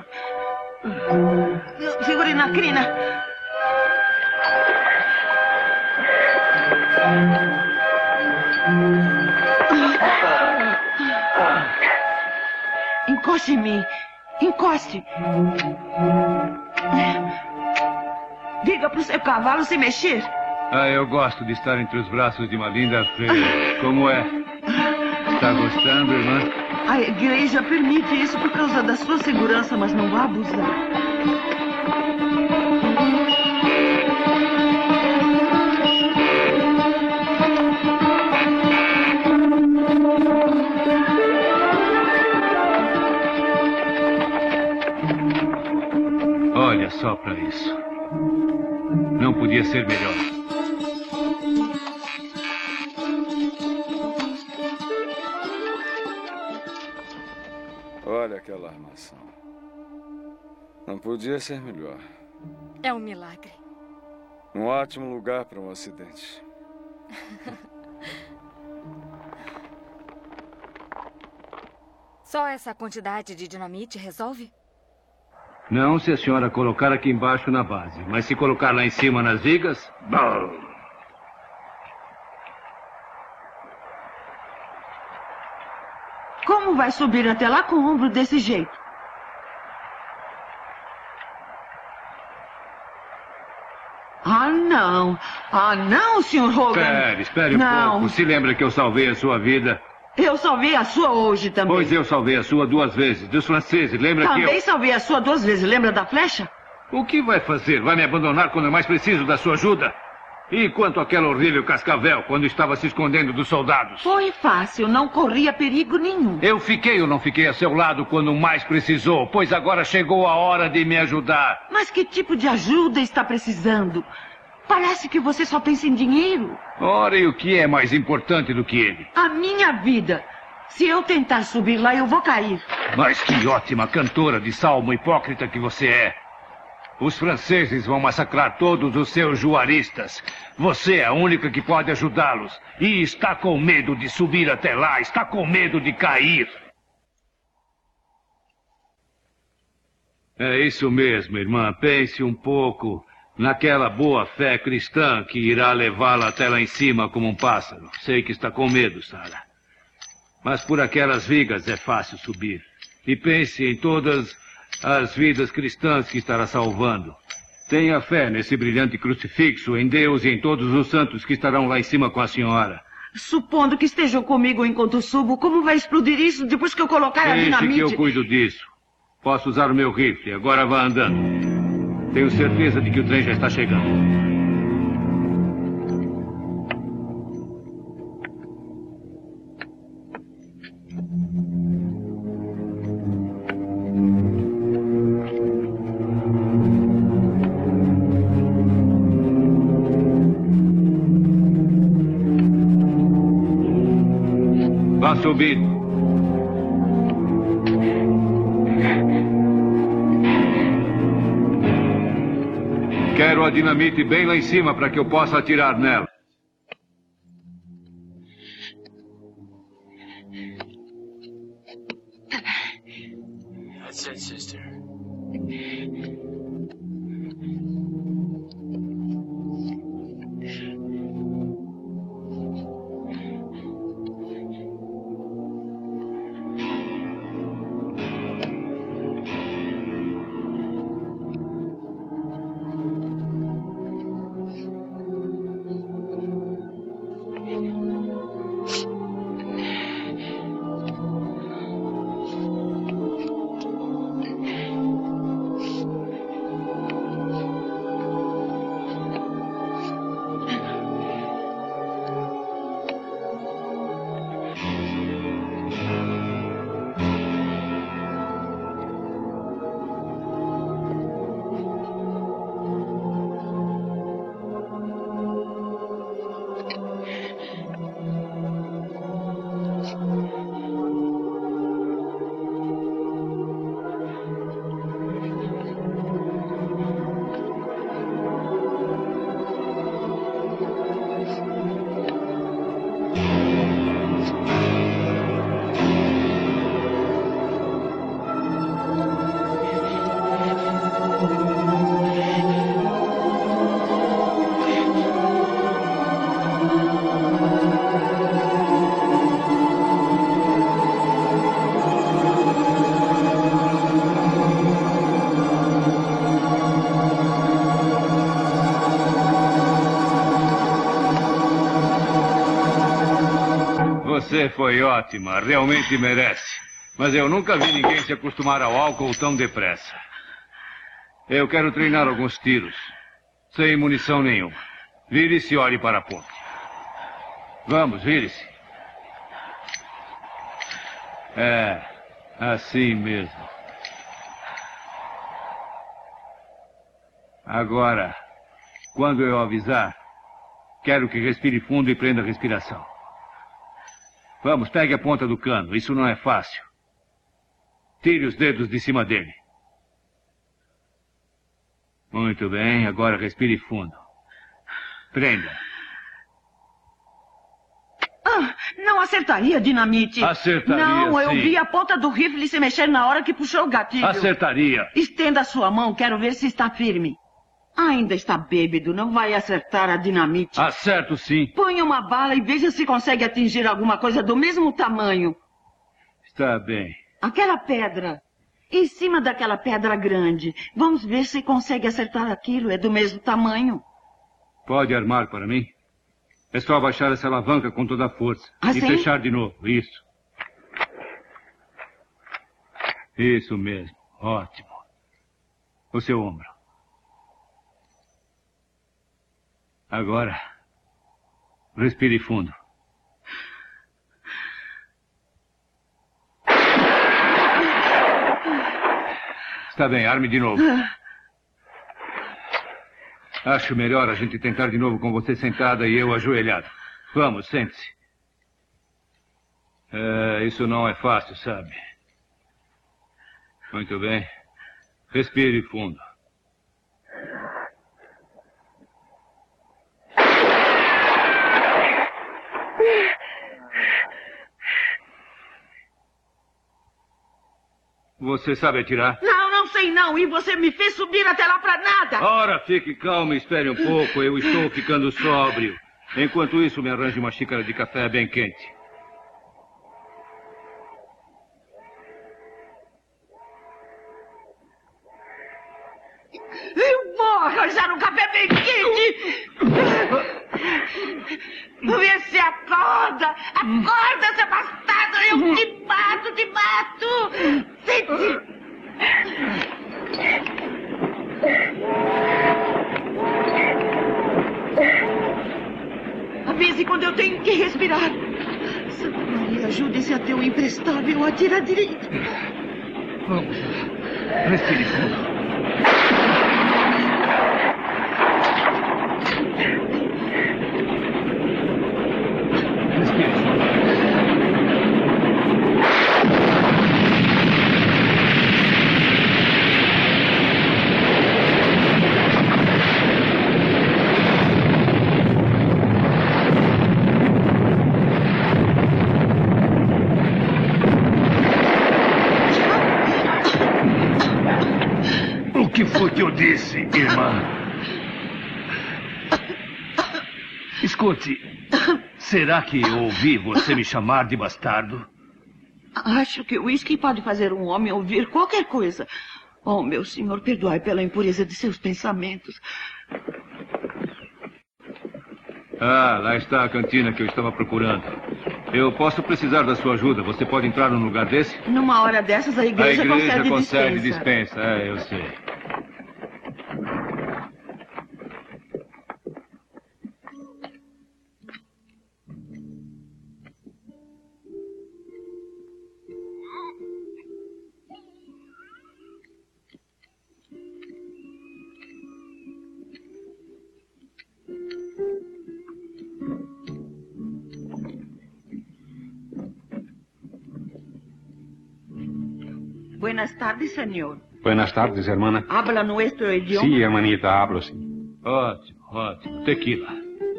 Segure na crina. Encoste em mim. Encoste. Diga para o seu cavalo se mexer. Eu gosto de estar entre os braços de uma linda freira. Como é? Está gostando, irmã? A igreja permite isso por causa da sua segurança, mas não vá abusar. Olha só para isso. Não podia ser melhor. Olha aquela armação. Não podia ser melhor. É um milagre. Um ótimo lugar para um acidente. Só essa quantidade de dinamite resolve? Não se a senhora colocar aqui embaixo na base. Mas se colocar lá em cima nas vigas... Bom. Como vai subir até lá com o ombro desse jeito? Não. Não, Sr. Hogan. Espere um pouco. Se lembra que eu salvei a sua vida? Eu salvei a sua hoje também. Pois eu salvei a sua 2 vezes. Dos franceses, lembra que eu... Também salvei a sua 2 vezes. Lembra da flecha? O que vai fazer? Vai me abandonar quando eu mais preciso da sua ajuda? E quanto àquela horrível cascavel, quando estava se escondendo dos soldados? Foi fácil, não corria perigo nenhum. Eu fiquei ou não fiquei a seu lado quando mais precisou, pois agora chegou a hora de me ajudar. Mas que tipo de ajuda está precisando? Parece que você só pensa em dinheiro. Ora, e o que é mais importante do que ele? A minha vida. Se eu tentar subir lá, eu vou cair. Mas que ótima cantora de salmo hipócrita que você é. Os franceses vão massacrar todos os seus juaristas. Você é a única que pode ajudá-los. E está com medo de subir até lá. Está com medo de cair. É isso mesmo, irmã. Pense um pouco naquela boa fé cristã que irá levá-la até lá em cima como um pássaro. Sei que está com medo, Sarah. Mas por aquelas vigas é fácil subir. E pense em todas as vidas cristãs que estará salvando. Tenha fé nesse brilhante crucifixo, em Deus e em todos os santos que estarão lá em cima com a senhora. Supondo que estejam comigo enquanto subo, como vai explodir isso depois que eu colocar a dinamite? Deixe que eu cuido disso. Posso usar o meu rifle. Agora vá andando. Tenho certeza de que o trem já está chegando. Vá subindo. Quero a dinamite bem lá em cima para que eu possa atirar nela. That's it, sister. Você foi ótima, realmente merece. Mas eu nunca vi ninguém se acostumar ao álcool tão depressa. Eu quero treinar alguns tiros, sem munição nenhuma. Vire-se e olhe para a ponte. Vamos, vire-se. É, assim mesmo. Agora, quando eu avisar, quero que respire fundo e prenda a respiração. Vamos, pegue a ponta do cano. Isso não é fácil. Tire os dedos de cima dele. Muito bem, agora respire fundo. Prenda. Não acertaria, dinamite. Acertaria, Não, eu sim. vi a ponta do rifle se mexer na hora que puxou o gatilho. Acertaria. Estenda a sua mão, quero ver se está firme. Ainda está bêbado, não vai acertar a dinamite. Acerto, sim. Põe uma bala e veja se consegue atingir alguma coisa do mesmo tamanho. Está bem. Aquela pedra. Em cima daquela pedra grande. Vamos ver se consegue acertar aquilo. É do mesmo tamanho. Pode armar para mim? É só abaixar essa alavanca com toda a força. Assim? E fechar de novo. Isso. Isso mesmo. Ótimo. O seu ombro. Agora, respire fundo. Está bem, arme de novo. Acho melhor a gente tentar de novo com você sentada e eu ajoelhado. Vamos, sente-se. Isso não é fácil, sabe? Muito bem. Respire fundo. Você sabe atirar? Não sei não. E você me fez subir até lá pra nada. Ora, fique calmo e espere um pouco. Eu estou ficando sóbrio. Enquanto isso, me arranje uma xícara de café bem quente. Eu vou arranjar um café bem quente. Vê se acorda. Acorda, seu bastardo. Eu te mato, te mato. Sente. Avise quando eu tenho que respirar. Santa Maria, ajude esse ateu imprestável a tirar direito. Vamos lá. Respire fundo. O que foi que eu disse, irmã? Escute, será que eu ouvi você me chamar de bastardo? Acho que o uísque pode fazer um homem ouvir qualquer coisa. Oh, meu senhor, perdoai pela impureza de seus pensamentos. Ah, lá está a cantina que eu estava procurando. Eu posso precisar da sua ajuda. Você pode entrar num lugar desse? Numa hora dessas, a igreja concede dispensa. Eu sei. Buenas tardes, senhor. Buenas tardes, hermana. Habla nuestro idioma? Sí, hermanita, hablo, sim. Ótimo, ótimo. Tequila.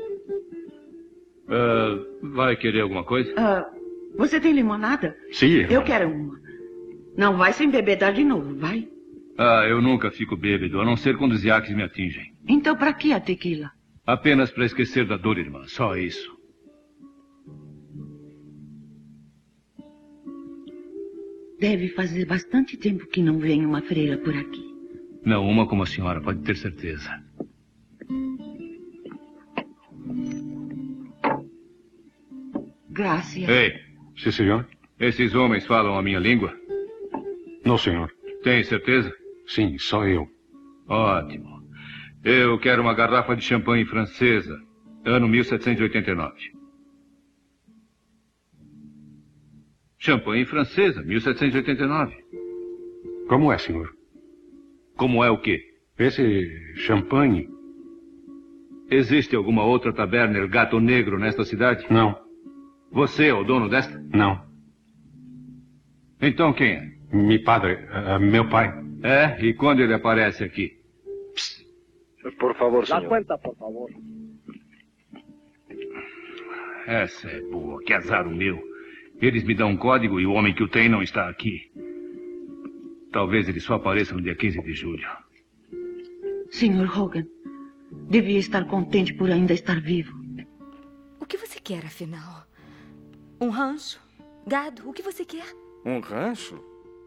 Vai querer alguma coisa? Você tem limonada? Sim, hermana. Eu quero uma. Não vai se embebedar de novo, vai? Eu nunca fico bêbado, a não ser quando os iaques me atingem. Então, para que a tequila? Apenas para esquecer da dor, irmã. Só isso. Deve fazer bastante tempo que não vem uma freira por aqui. Não, uma como a senhora, pode ter certeza. Gracias. Ei, Sim, senhor. esses homens falam a minha língua? Não, senhor. Tem certeza? Sim, só eu. Ótimo. Eu quero uma garrafa de champanhe francesa, ano 1789. Champanhe francesa, 1789. Como é, senhor? Como é o quê? Esse champanhe? Existe alguma outra taberna El Gato Negro nesta cidade? Não. Você é o dono desta? Não. Então quem é? Meu padre, meu pai. É? E quando ele aparece aqui? Por favor, La senhor. cuenta, por favor. Essa é boa, que azar o meu. Eles me dão um código e o homem que o tem não está aqui. Talvez ele só apareça no dia 15 de julho. Sr. Hogan, devia estar contente por ainda estar vivo. O que você quer, afinal? Um rancho? Gado? O que você quer? Um rancho?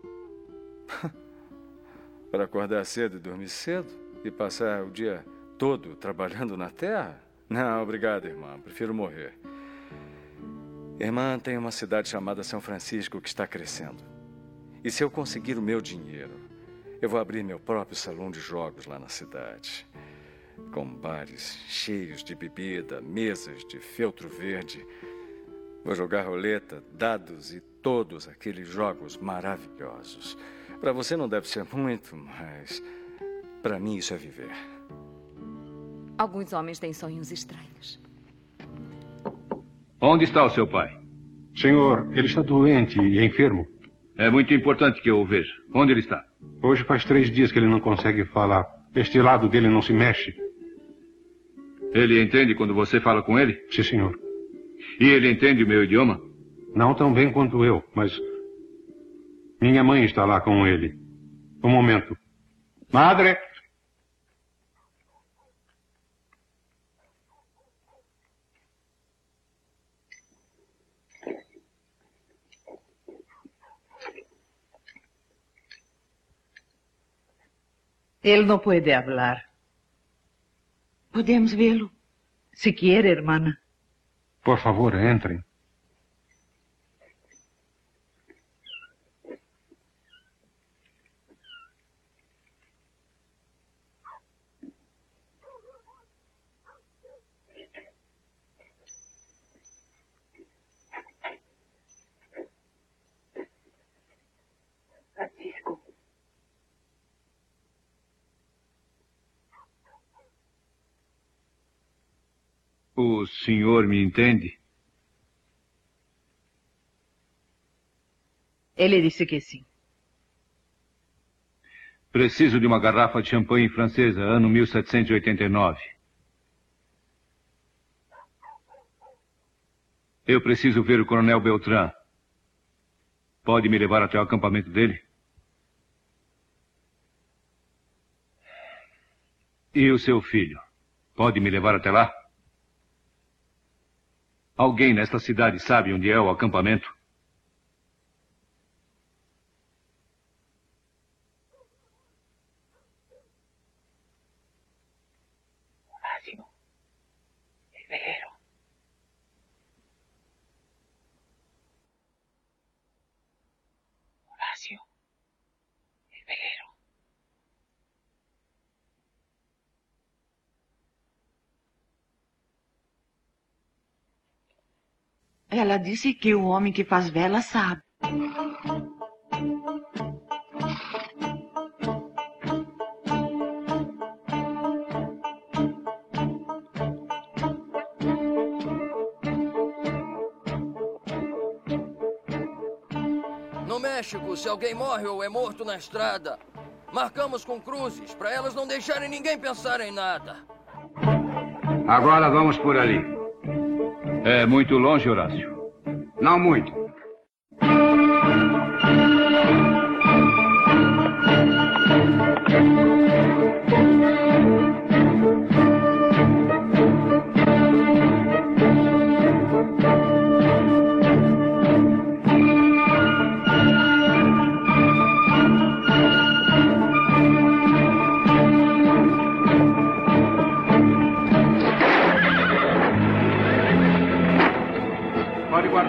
Para acordar cedo e dormir cedo? E passar o dia todo trabalhando na terra? Não, obrigado, irmã. Prefiro morrer. Irmã, tem uma cidade chamada São Francisco que está crescendo. E se eu conseguir o meu dinheiro, eu vou abrir meu próprio salão de jogos lá na cidade. Com bares cheios de bebida, mesas de feltro verde. Vou jogar roleta, dados e todos aqueles jogos maravilhosos. Para você não deve ser muito, mas para mim isso é viver. Alguns homens têm sonhos estranhos. Onde está o seu pai? Senhor, ele está doente e enfermo. É muito importante que eu o veja. Onde ele está? Hoje faz 3 dias que ele não consegue falar. Este lado dele não se mexe. Ele entende quando você fala com ele? Sim, senhor. E ele entende o meu idioma? Não tão bem quanto eu, mas minha mãe está lá com ele. Um momento. Madre! Él no puede hablar. ¿Podemos verlo? Si quiere, hermana. Por favor, entrem. Francisco. O senhor me entende? Ele disse que sim. Preciso de uma garrafa de champanhe francesa, ano 1789. Eu preciso ver o coronel Beltrán. Pode me levar até o acampamento dele? E o seu filho? Pode me levar até lá? Alguém nesta cidade sabe onde é o acampamento? Horacio, el velero. Horacio, el velero. Ela disse que o homem que faz vela sabe. No México, se alguém morre ou é morto na estrada, marcamos com cruzes para elas não deixarem ninguém pensar em nada. Agora vamos por ali. É muito longe, Horácio? Não muito.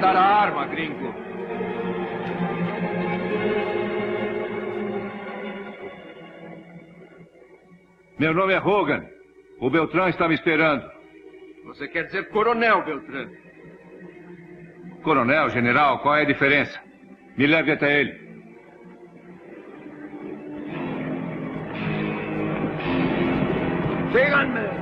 dar a arma, gringo. Meu nome é Hogan. O Beltrán está me esperando. Você quer dizer Coronel Beltrán? Coronel, general, qual é a diferença? Me leve até ele. Síganme.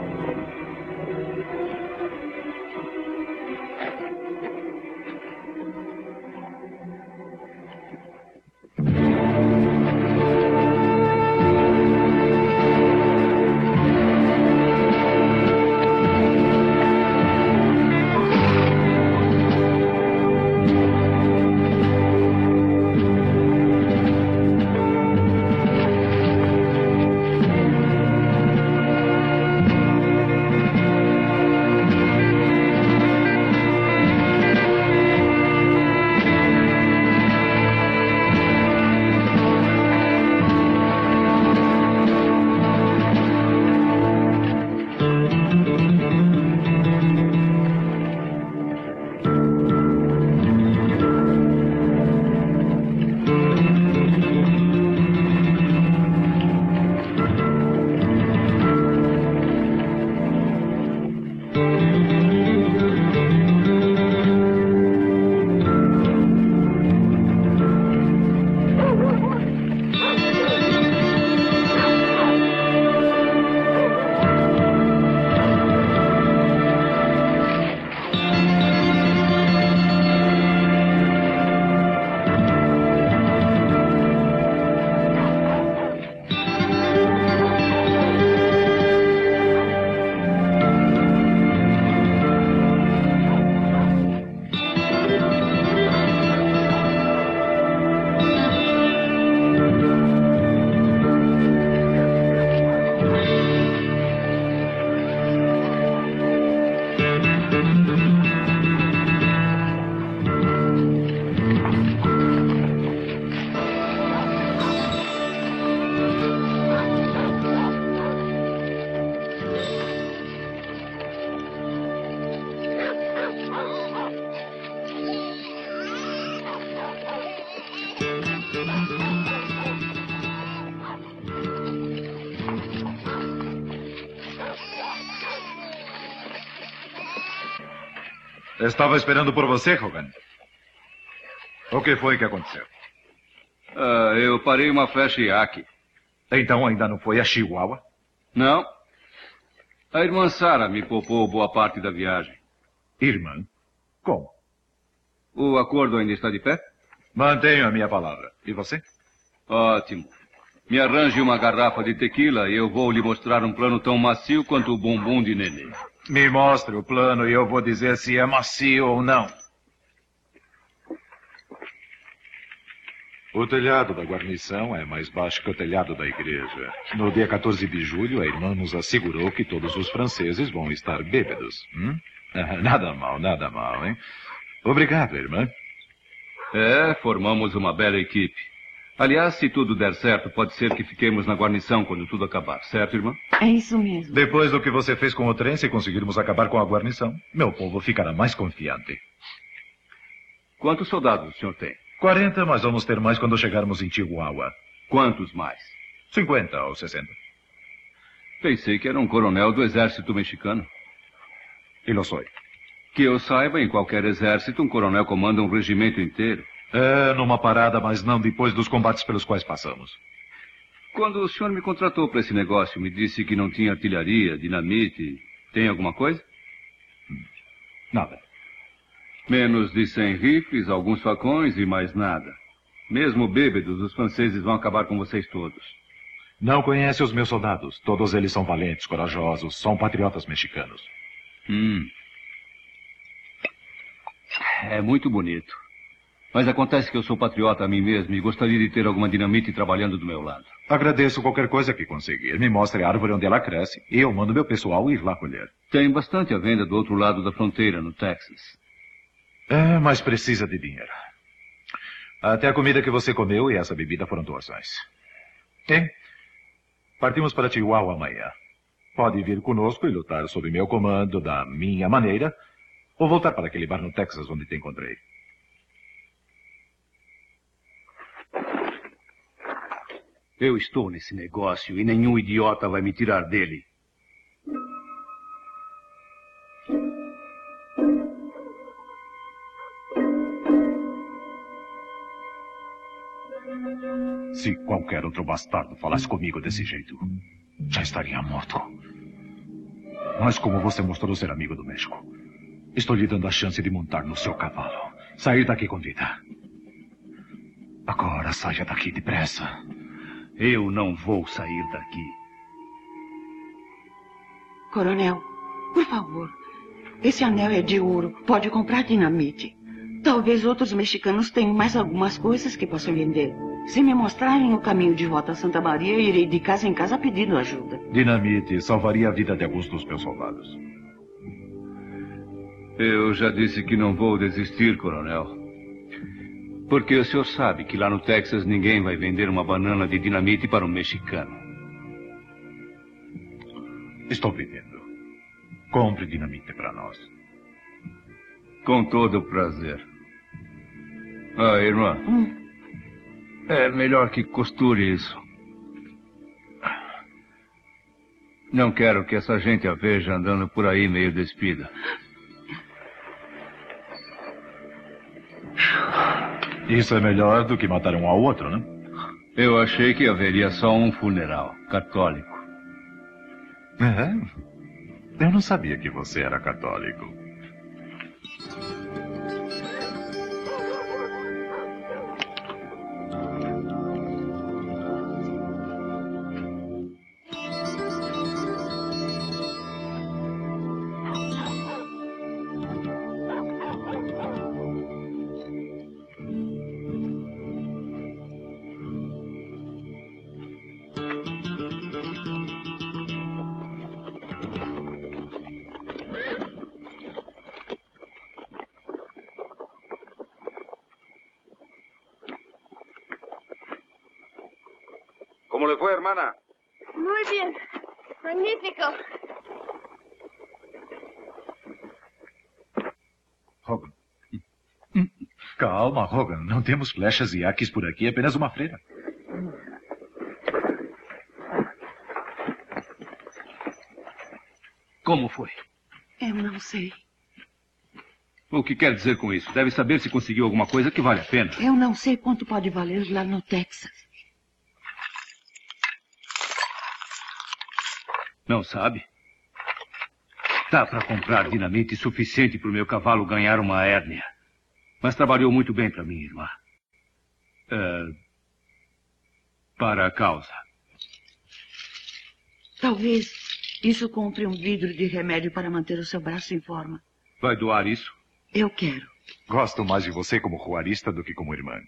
Estava esperando por você, Hogan. O que foi que aconteceu? Eu parei uma flecha iaque. Então ainda não foi a Chihuahua? Não. A irmã Sarah me poupou boa parte da viagem. Irmã? Como? O acordo ainda está de pé? Mantenho a minha palavra. E você? Ótimo. Me arranje uma garrafa de tequila e eu vou lhe mostrar um plano tão macio quanto o bumbum de nenê. Me mostre o plano e eu vou dizer se é macio ou não. O telhado da guarnição é mais baixo que o telhado da igreja. No dia 14 de julho, a irmã nos assegurou que todos os franceses vão estar bêbados. Nada mal, hein? Obrigado, irmã. Formamos uma bela equipe. Aliás, se tudo der certo, pode ser que fiquemos na guarnição quando tudo acabar. Certo, irmã? É isso mesmo. Depois do que você fez com o trem, se conseguirmos acabar com a guarnição, meu povo ficará mais confiante. Quantos soldados o senhor tem? 40, mas vamos ter mais quando chegarmos em Chihuahua. Quantos mais? 50 ou 60. Pensei que era um coronel do exército mexicano. E lo sou. Que eu saiba, em qualquer exército, um coronel comanda um regimento inteiro. Numa parada, mas não depois dos combates pelos quais passamos. Quando o senhor me contratou para esse negócio, me disse que não tinha artilharia, dinamite. Tem alguma coisa? Nada. Menos de 100 rifles, alguns facões e mais nada. Mesmo bêbados, os franceses vão acabar com vocês todos. Não conhece os meus soldados. Todos eles são valentes, corajosos, são patriotas mexicanos. É muito bonito. Mas acontece que eu sou patriota a mim mesmo e gostaria de ter alguma dinamite trabalhando do meu lado. Agradeço qualquer coisa que conseguir. Me mostre a árvore onde ela cresce e eu mando meu pessoal ir lá colher. Tem bastante à venda do outro lado da fronteira, no Texas. Mas precisa de dinheiro. Até a comida que você comeu e essa bebida foram doações. Partimos para Chihuahua amanhã. Pode vir conosco e lutar sob meu comando da minha maneira, ou voltar para aquele bar no Texas onde te encontrei. Eu estou nesse negócio e nenhum idiota vai me tirar dele. Se qualquer outro bastardo falasse comigo desse jeito, já estaria morto. Mas como você mostrou ser amigo do México, estou lhe dando a chance de montar no seu cavalo. Sair daqui com vida. Agora saia daqui depressa. Eu não vou sair daqui. Coronel, por favor. Esse anel é de ouro. Pode comprar dinamite. Talvez outros mexicanos tenham mais algumas coisas que possam vender. Se me mostrarem o caminho de volta a Santa Maria, irei de casa em casa pedindo ajuda. Dinamite salvaria a vida de alguns dos meus soldados. Eu já disse que não vou desistir, coronel. Porque o senhor sabe que lá no Texas ninguém vai vender uma banana de dinamite para um mexicano. Estou pedindo. Compre dinamite para nós. Com todo o prazer. Ah, irmã. É melhor que costure isso. Não quero que essa gente a veja andando por aí meio despida. Isso é melhor do que matar um ao outro, né? Eu achei que haveria só um funeral católico. É? Eu não sabia que você era católico. ¿Cómo le fue, hermana? Muy bien. Magnífico. Hogan. Calma, Hogan. Não temos flechas e yaquis por aqui, apenas uma freira. Como foi? Eu não sei. O que quer dizer com isso? Deve saber se conseguiu alguma coisa que vale a pena. Eu não sei quanto pode valer lá no Texas. Não sabe? Dá para comprar dinamite suficiente para o meu cavalo ganhar uma hérnia. Mas trabalhou muito bem para minha irmã. Para a causa. Talvez isso compre um vidro de remédio para manter o seu braço em forma. Vai doar isso? Eu quero. Gosto mais de você como juarista do que como irmã.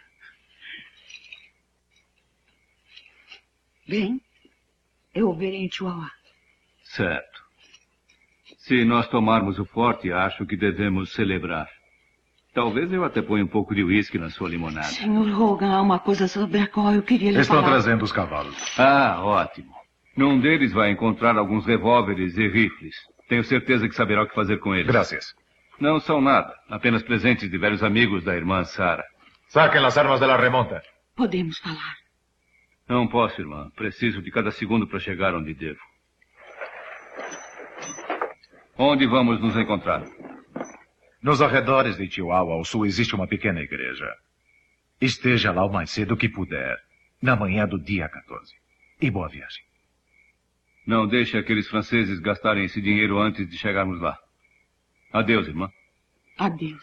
Bem, eu verei em Chihuahua. Certo. Se nós tomarmos o forte, acho que devemos celebrar. Talvez eu até ponha um pouco de uísque na sua limonada. Senhor Hogan, há uma coisa sobre a qual eu queria lhe Estão falar. trazendo os cavalos. Ah, ótimo. Num deles vai encontrar alguns revólveres e rifles. Tenho certeza que saberá o que fazer com eles. Graças. Não são nada. Apenas presentes de velhos amigos da irmã Sara. Saquem as armas da remonta. Podemos falar. Não posso, irmã. Preciso de cada segundo para chegar onde devo. Onde vamos nos encontrar? Nos arredores de Chihuahua, ao sul, existe uma pequena igreja. Esteja lá o mais cedo que puder, na manhã do dia 14. E boa viagem. Não deixe aqueles franceses gastarem esse dinheiro antes de chegarmos lá. Adeus, irmã. Adeus.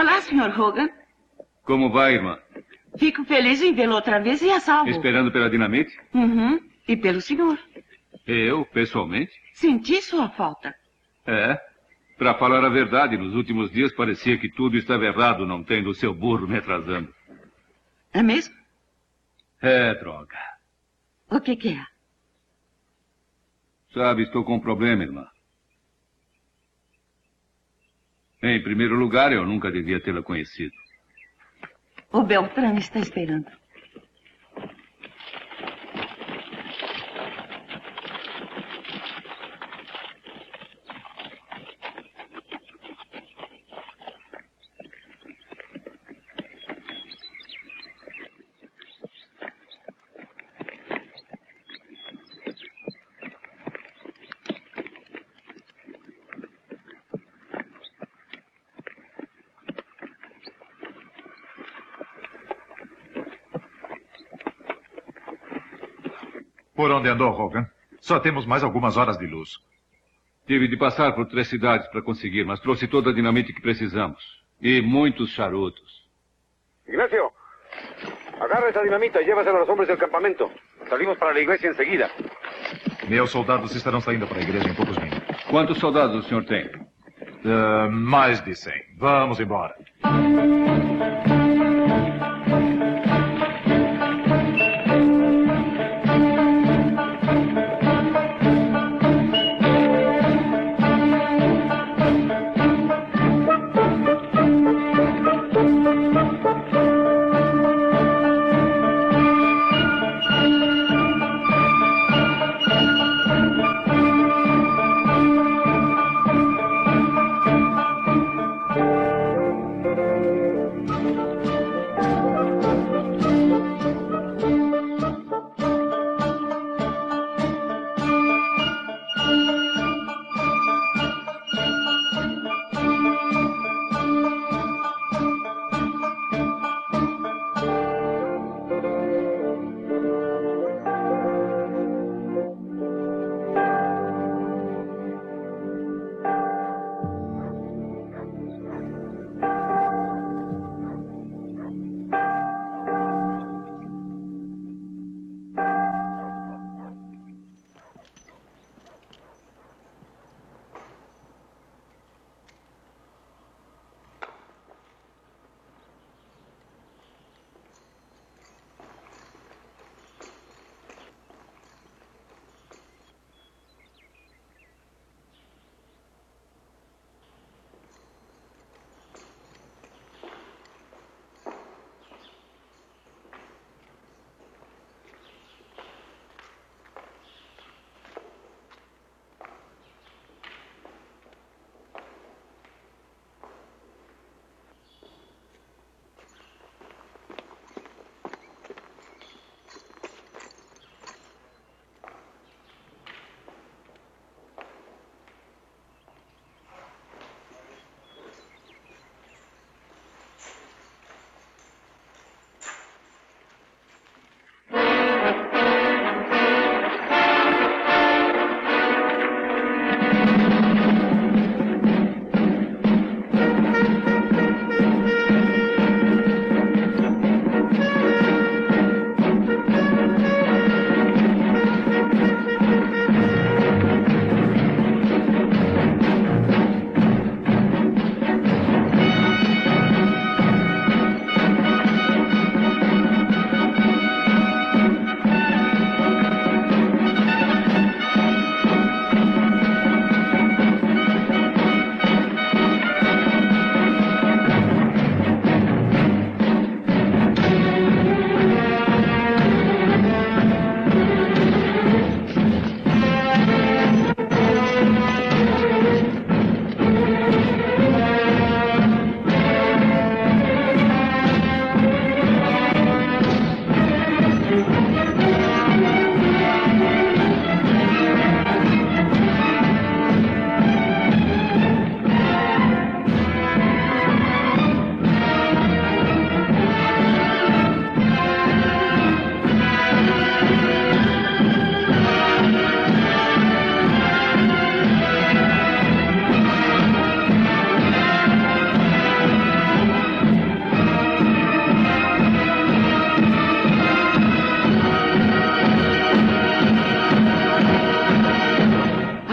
Olá, Sr. Hogan. Como vai, irmã? Fico feliz em vê-lo outra vez e a salvo. Esperando pela dinamite? Uhum. E pelo senhor. Eu, pessoalmente? Senti sua falta. É. Para falar a verdade, nos últimos dias parecia que tudo estava errado, não tendo o seu burro me atrasando. É mesmo? É, droga. O que é? Sabe, estou com um problema, irmã. Em primeiro lugar, eu nunca devia tê-la conhecido. O Beltrán está esperando. Por onde andou, Hogan? Só temos mais algumas horas de luz. Tive de passar por 3 cidades para conseguir, mas trouxe toda a dinamite que precisamos. E muitos charutos. Ignacio, agarra esa dinamita y llévasela a los hombres del campamento. Salimos para la iglesia enseguida. Meus soldados estarão saindo para a igreja em poucos minutos. Quantos soldados o senhor tem? Mais de 100. Vamos embora.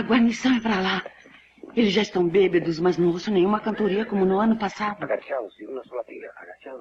guarnição é pra lá. Eles já estão bêbados, mas não ouço nenhuma cantoria como no ano passado. Agachados, em uma sola fila. Agachados.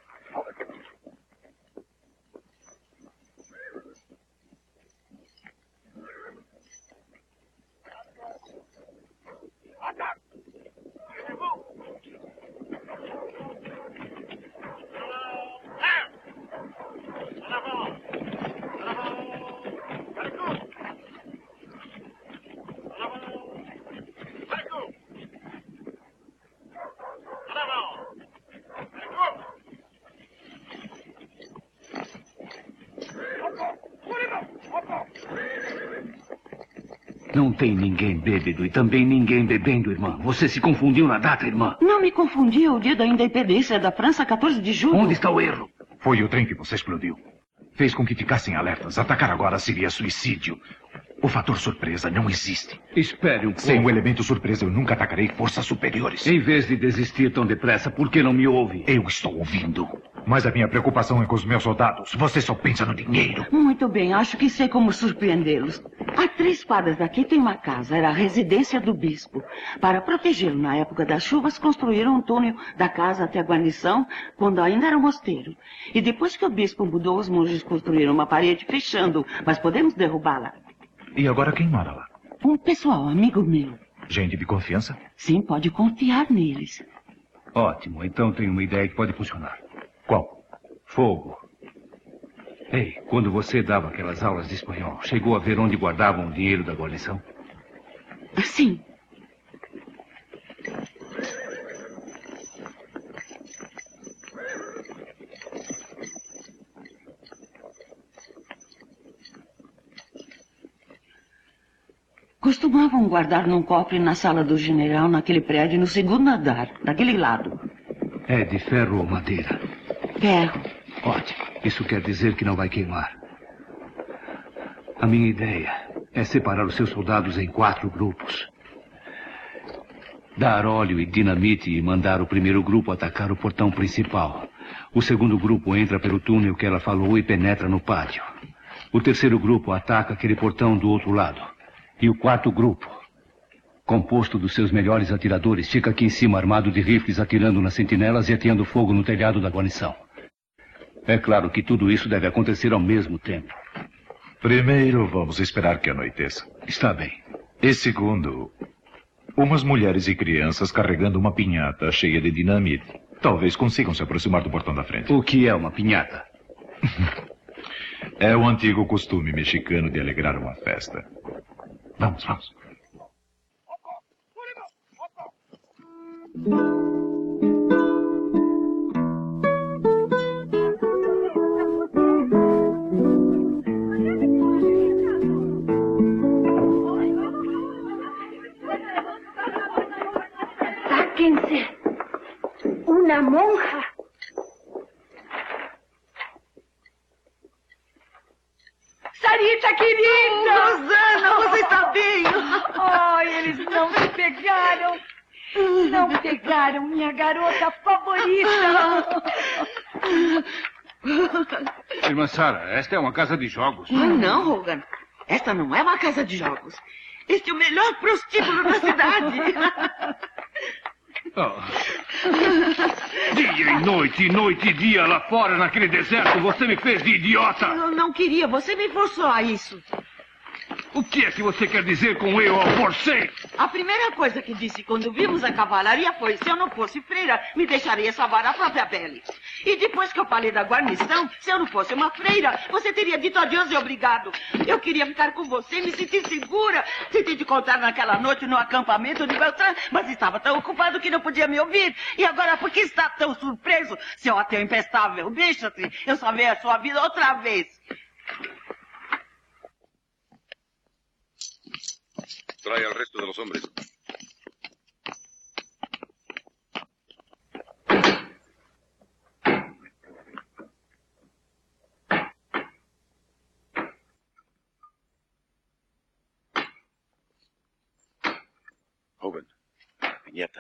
Não tem ninguém bêbado e também ninguém bebendo, irmã. Você se confundiu na data, irmã. Não me confundi, é o dia da independência da França, 14 de julho. Onde está o erro? Foi o trem que você explodiu. Fez com que ficassem alertas. Atacar agora seria suicídio. O fator surpresa não existe. Espere um pouco. Sem o elemento surpresa, eu nunca atacarei forças superiores. Em vez de desistir tão depressa, por que não me ouve? Eu estou ouvindo. Mas a minha preocupação é com os meus soldados. Você só pensa no dinheiro. Muito bem, acho que sei como surpreendê-los. A 3 quadras daqui tem uma casa. Era a residência do bispo. Para protegê-lo na época das chuvas, construíram um túnel da casa até a guarnição, quando ainda era um mosteiro. E depois que o bispo mudou, os monges construíram uma parede fechando, mas podemos derrubá-la. E agora quem mora lá? Um pessoal, amigo meu. Gente de confiança? Sim, pode confiar neles. Ótimo, então tenho uma ideia que pode funcionar. Qual? Fogo. Ei, quando você dava aquelas aulas de espanhol, chegou a ver onde guardavam o dinheiro da guarnição? Sim. Costumavam guardar num cofre na sala do general, naquele prédio, no segundo andar, daquele lado. É de ferro ou madeira? Ferro. Ótimo. Isso quer dizer que não vai queimar. A minha ideia é separar os seus soldados em 4 grupos. Dar óleo e dinamite e mandar o primeiro grupo atacar o portão principal. O segundo grupo entra pelo túnel que ela falou e penetra no pátio. O terceiro grupo ataca aquele portão do outro lado. E o 4º grupo, composto dos seus melhores atiradores, fica aqui em cima armado de rifles atirando nas sentinelas e ateando fogo no telhado da guarnição. É claro que tudo isso deve acontecer ao mesmo tempo. Primeiro, vamos esperar que anoiteça. Está bem. E segundo, umas mulheres e crianças carregando uma pinhata cheia de dinamite. Talvez consigam se aproximar do portão da frente. O que é uma pinhata? É o antigo costume mexicano de alegrar uma festa. Vamos, vamos. Sáquense. Una monja. Sarita, querida! Rosana, você está bem? Ai, eles não me pegaram. Não pegaram minha garota favorita. Irmã Sara, esta é uma casa de jogos. Não, Rogan. Esta não é uma casa de jogos. Este é o melhor prostíbulo da cidade. Dia e noite e dia lá fora naquele deserto, você me fez de idiota. Eu não queria, você me forçou a isso. O que é que você quer dizer com eu a forcei? A primeira coisa que disse quando vimos a cavalaria foi: se eu não fosse freira, me deixaria salvar a própria pele. E depois que eu falei da guarnição, se eu não fosse uma freira, você teria dito adeus e obrigado. Eu queria ficar com você, me sentir segura. Tentei te contar naquela noite no acampamento de Beltrán, mas estava tão ocupado que não podia me ouvir. E agora, por que está tão surpreso, seu ateu impestável? Deixa-se, eu salvei a sua vida outra vez. Trae al resto de los hombres. Joven, piñata.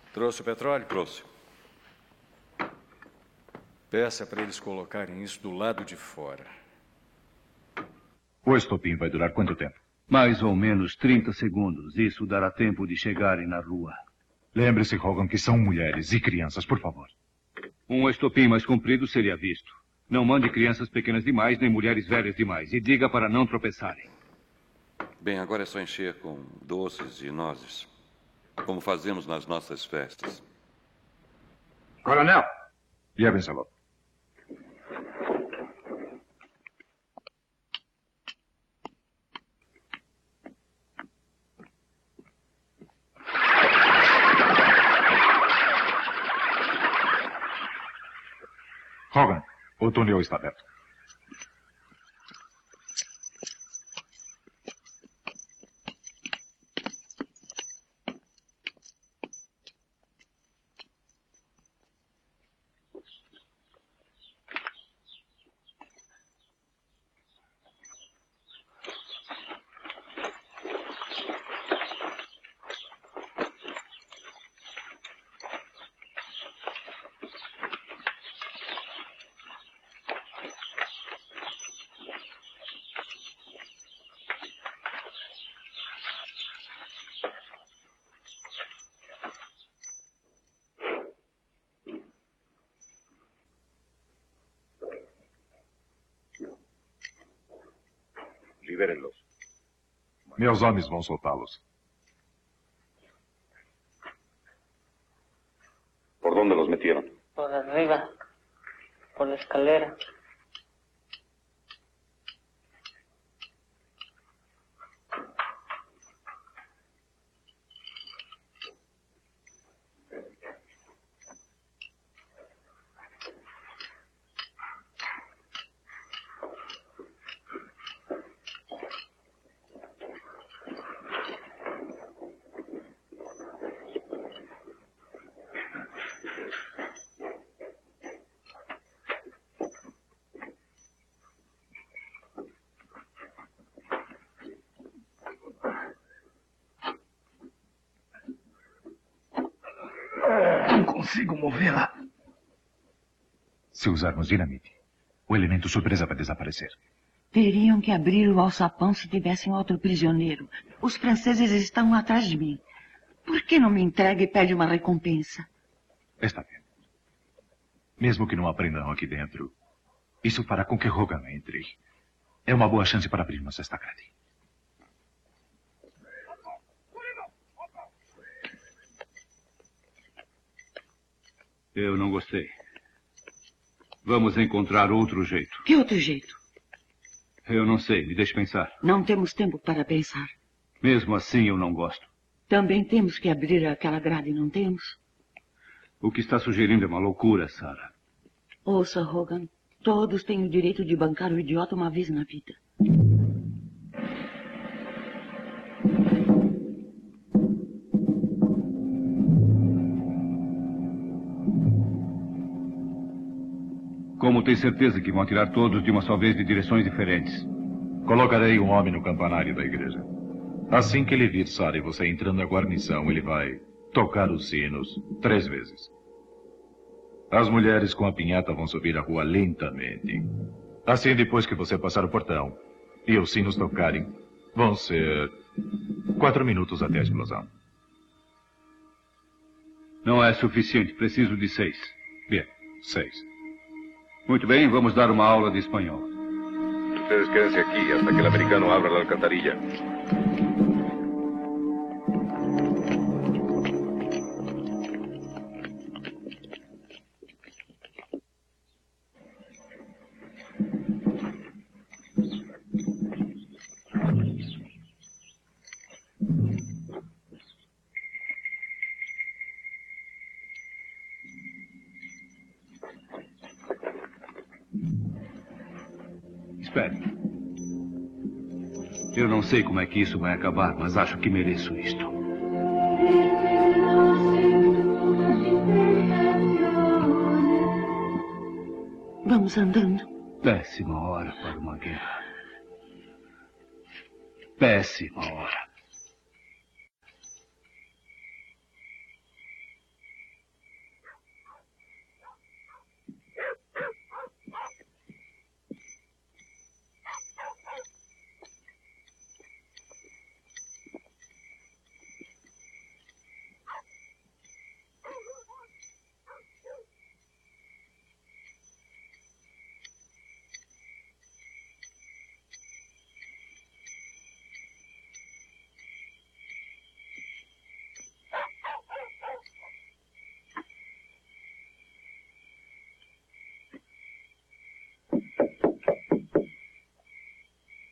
Trouxe o petróleo? Trouxe. Peça para eles colocarem isso do lado de fora. O estopim vai durar quanto tempo? Mais ou menos 30 segundos. Isso dará tempo de chegarem na rua. Lembre-se, Hogan, que são mulheres e crianças, por favor. Um estopim mais comprido seria visto. Não mande crianças pequenas demais, nem mulheres velhas demais. E diga para não tropeçarem. Bem, agora é só encher com doces e nozes, como fazemos nas nossas festas. Coronel! Levem essa logo. Hogan, o túnel está aberto. Libérenlos. Meus homens vão soltá-los. ¿Por dónde los metieron? Por arriba, por la escalera. Não consigo movê-la. Se usarmos dinamite, o elemento surpresa vai desaparecer. Teriam que abrir o alçapão se tivessem outro prisioneiro. Os franceses estão atrás de mim. Por que não me entrega e pede uma recompensa? Está bem. Mesmo que não aprendam aqui dentro, isso fará com que Hogan entre. É uma boa chance para abrirmos esta grade. Eu não gostei. Vamos encontrar outro jeito. Que outro jeito? Eu não sei, me deixe pensar. Não temos tempo para pensar. Mesmo assim, eu não gosto. Também temos que abrir aquela grade, não temos? O que está sugerindo é uma loucura, Sarah. Ouça, Hogan. Todos têm o direito de bancar o idiota uma vez na vida. Como tem certeza que vão atirar todos de uma só vez de direções diferentes? Colocarei um homem no campanário da igreja. Assim que ele vir Sarah e você entrando na guarnição, ele vai tocar os sinos 3 vezes. As mulheres com a pinhata vão subir a rua lentamente. Assim, depois que você passar o portão e os sinos tocarem, vão ser 4 minutos até a explosão. Não é suficiente, preciso de 6. Bem, 6. Muito bem, vamos dar uma aula de espanhol. Ustedes quédense aquí hasta que el americano abra la alcantarilla. Espere. Eu não sei como é que isso vai acabar, mas acho que mereço isto. Vamos andando. Péssima hora para uma guerra. Péssima hora.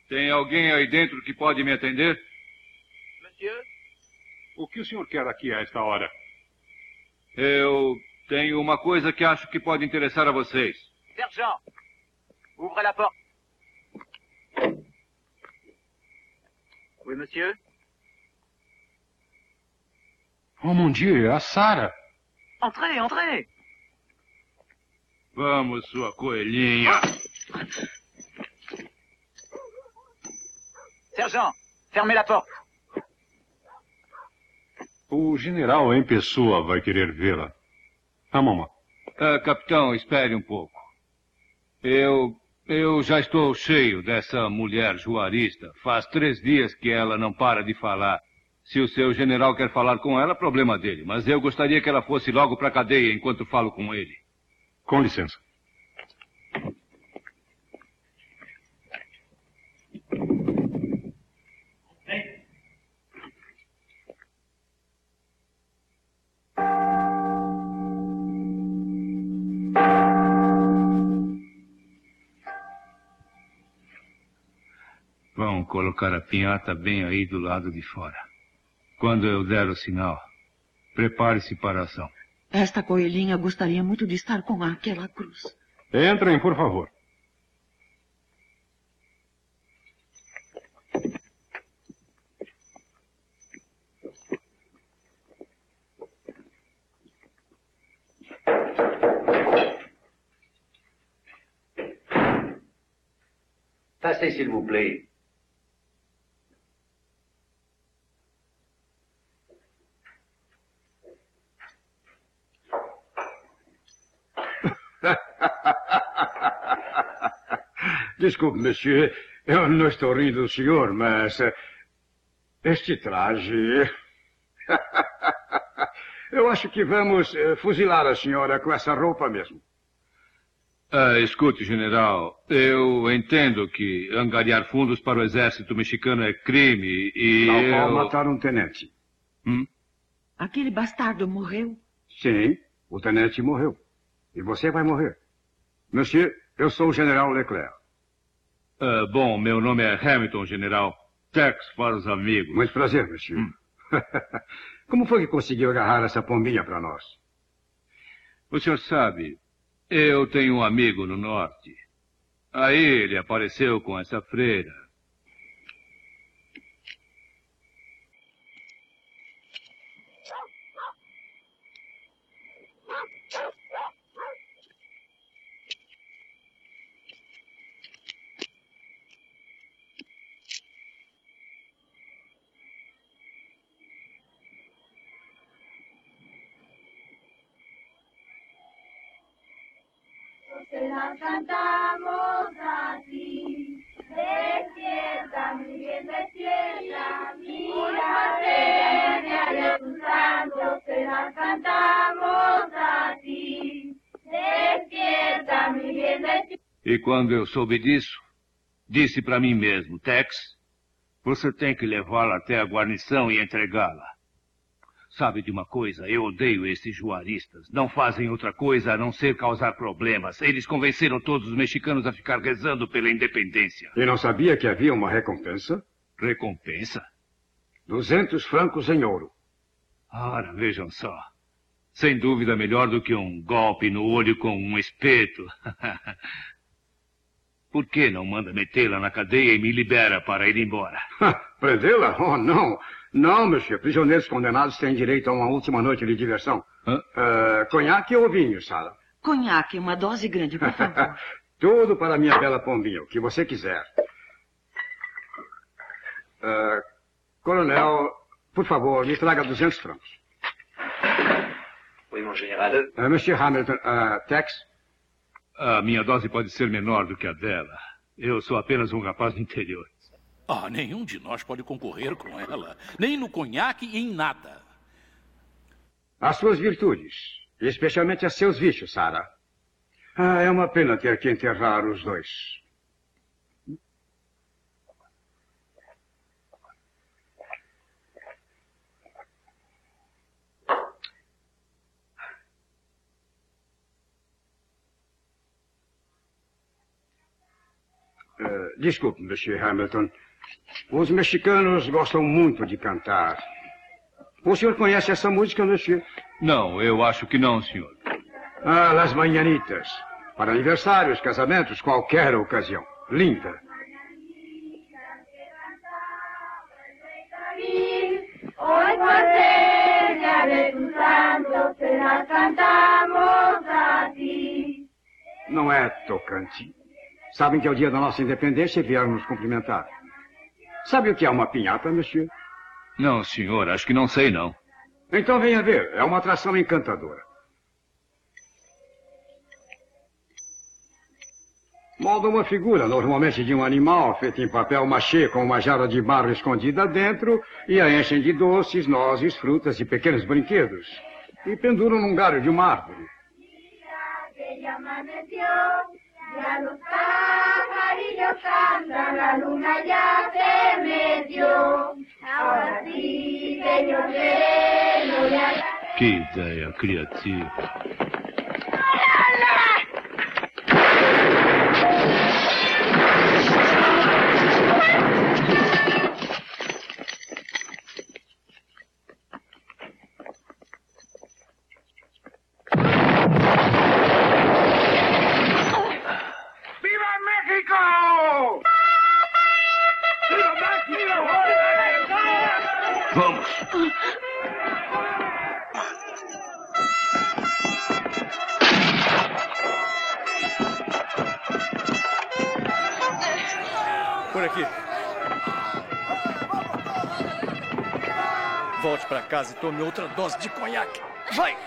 Tem alguém aí dentro que pode me atender? Monsieur? O que o senhor quer aqui a esta hora? Eu tenho uma coisa que acho que pode interessar a vocês. Sergent, ouvrez la porte. Oui, monsieur? Oh, mon Dieu, a Sarah. Entrez, entrez. Vamos, sua coelhinha. Sergent, fermez la porte. O general em pessoa vai querer vê-la. Ah, mamãe. Capitão, espere um pouco. Eu já estou cheio dessa mulher juarista. Faz 3 dias que ela não para de falar. Se o seu general quer falar com ela, problema dele. Mas eu gostaria que ela fosse logo para a cadeia enquanto falo com ele. Com licença. Vão colocar a pinhata bem aí do lado de fora. Quando eu der o sinal, prepare-se para a ação. Esta coelhinha gostaria muito de estar com aquela cruz. Entrem, por favor. Passez, s'il vous plaît. Desculpe, monsieur, eu não estou rindo do senhor, mas este traje... Eu acho que vamos fuzilar a senhora com essa roupa mesmo. Escute, general, eu entendo que angariar fundos para o exército mexicano é crime e Ao matar um tenente. Aquele bastardo morreu? Sim, o tenente morreu. E você vai morrer. Monsieur, eu sou o general Leclerc. Bom, meu nome é Hamilton, general. Tex para os amigos. Muito prazer, monsieur. Como foi que conseguiu agarrar essa pombinha para nós? O senhor sabe, eu tenho um amigo no norte. Aí ele apareceu com essa freira. Se la cantamos así, despierta, muy bien despierta, mira, Dios santo, se la cantamos así, despierta, muy bien despierta. E quando eu soube disso, disse para mim mesmo, Tex, você tem que levá-la até a guarnição e entregá-la. Sabe de uma coisa? Eu odeio esses juaristas. Não fazem outra coisa a não ser causar problemas. Eles convenceram todos os mexicanos a ficar rezando pela independência. E não sabia que havia uma recompensa? Recompensa? 200 francos em ouro. Ora, vejam só. Sem dúvida melhor do que um golpe no olho com um espeto. Por que não manda metê-la na cadeia e me libera para ir embora? Prendê-la? Oh, não. Não, monsieur. Prisioneiros condenados têm direito a uma última noite de diversão. Conhaque ou vinho, Sarah? Conhaque, uma dose grande, por favor. Tudo para minha bela pombinha, o que você quiser. Coronel, por favor, me traga 200 francos. Oui, mon général. Monsieur Hamilton, Tex? A minha dose pode ser menor do que a dela. Eu sou apenas um rapaz do interior. Nenhum de nós pode concorrer com ela. Nem no conhaque e em nada. As suas virtudes. E especialmente a seus vícios, Sarah. É uma pena ter que enterrar os dois. Desculpe, Monsieur Hamilton. Os mexicanos gostam muito de cantar. O senhor conhece essa música, Monsieur? Não, eu acho que não, senhor. Ah, Las Mañanitas. Para aniversários, casamentos, qualquer ocasião. Linda. Hoy por ser día de tu santo, se las cantamos a ti. Não é tocante. Sabem que é o dia da nossa independência e vieram nos cumprimentar. Sabe o que é uma pinhata, Monsieur? Não, senhor, acho que não sei, não. Então venha ver. É uma atração encantadora. Molda uma figura, normalmente de um animal, feita em papel machê com uma jarra de barro escondida dentro, e a enchem de doces, nozes, frutas e pequenos brinquedos. E penduram num galho de uma árvore. Ya los pajarillos cantan, la luna ya se metió. Ahora sí, señor sereno, ya... Que ideia criativa. Vamos! Por aqui. Volte para casa e tome outra dose de conhaque. Vai!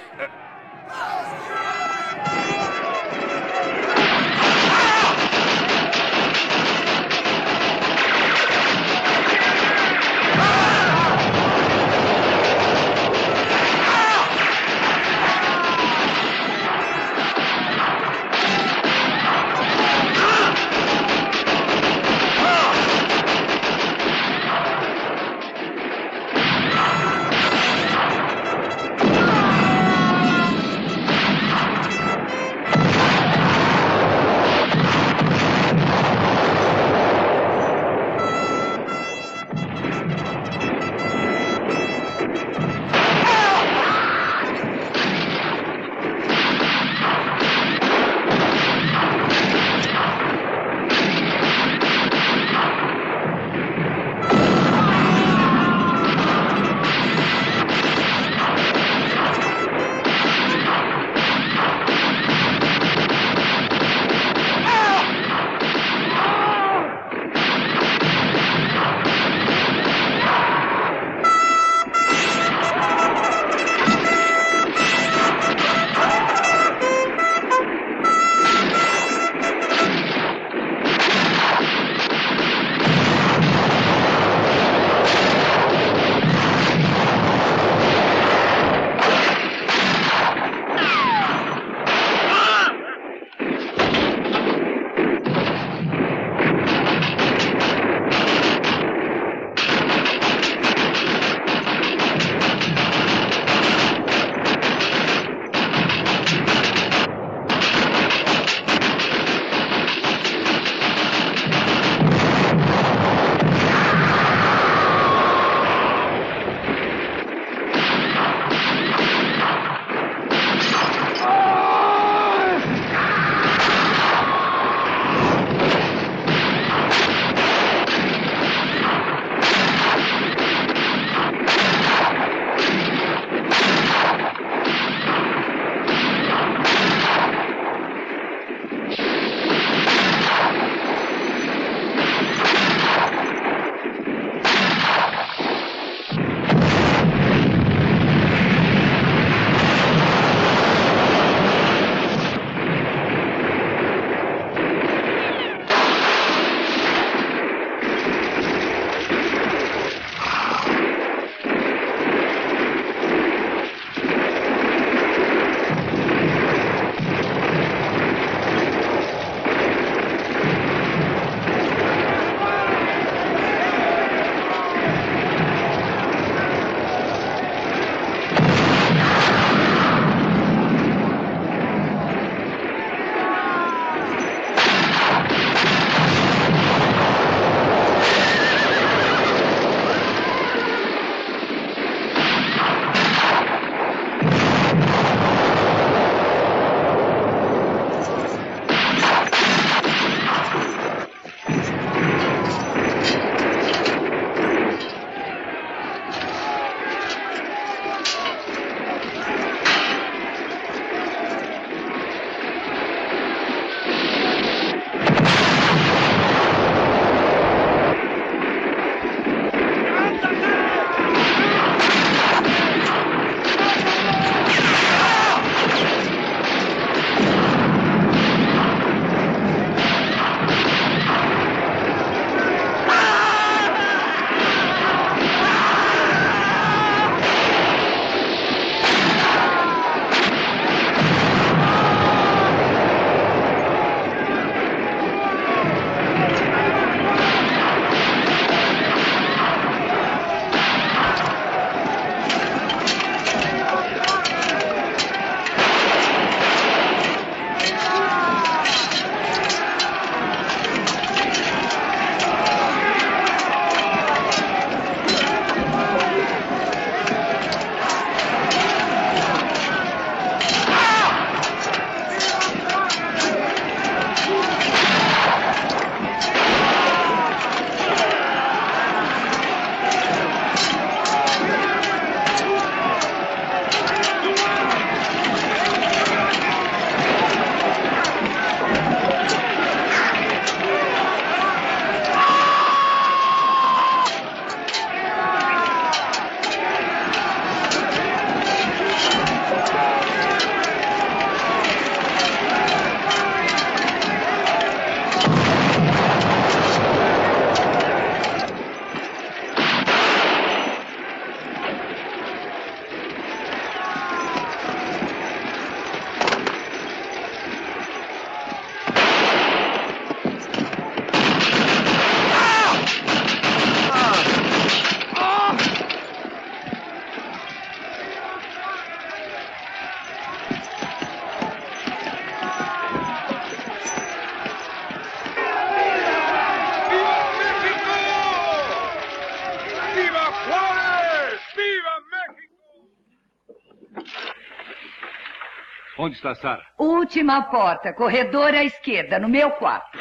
Onde está Sara? Última porta, corredor à esquerda, no meu quarto.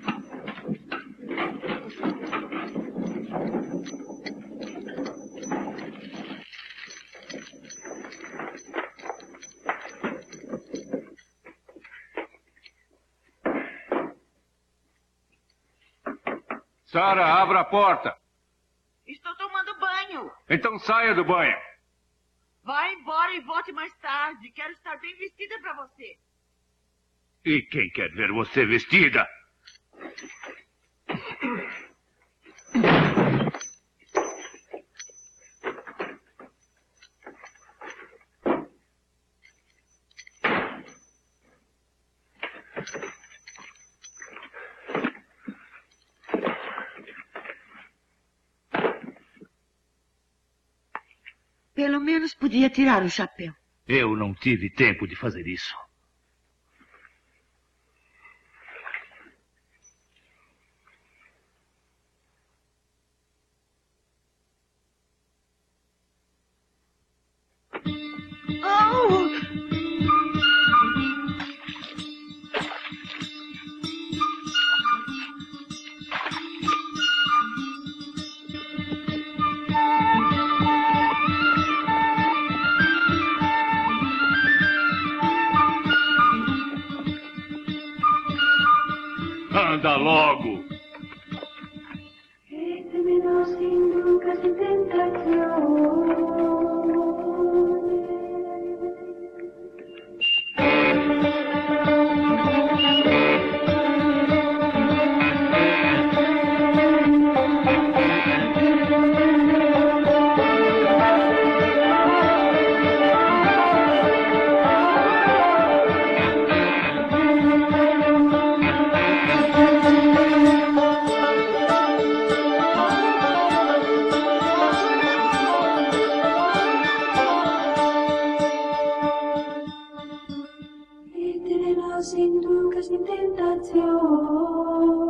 Sara, abra a porta. Estou tomando banho. Então saia do banho. Vá embora e volte mais tarde. Quero estar bem vestida para você. E quem quer ver você vestida? Pelo menos podia tirar o chapéu. Eu não tive tempo de fazer isso. Anda logo! Sin duda, sin tentación.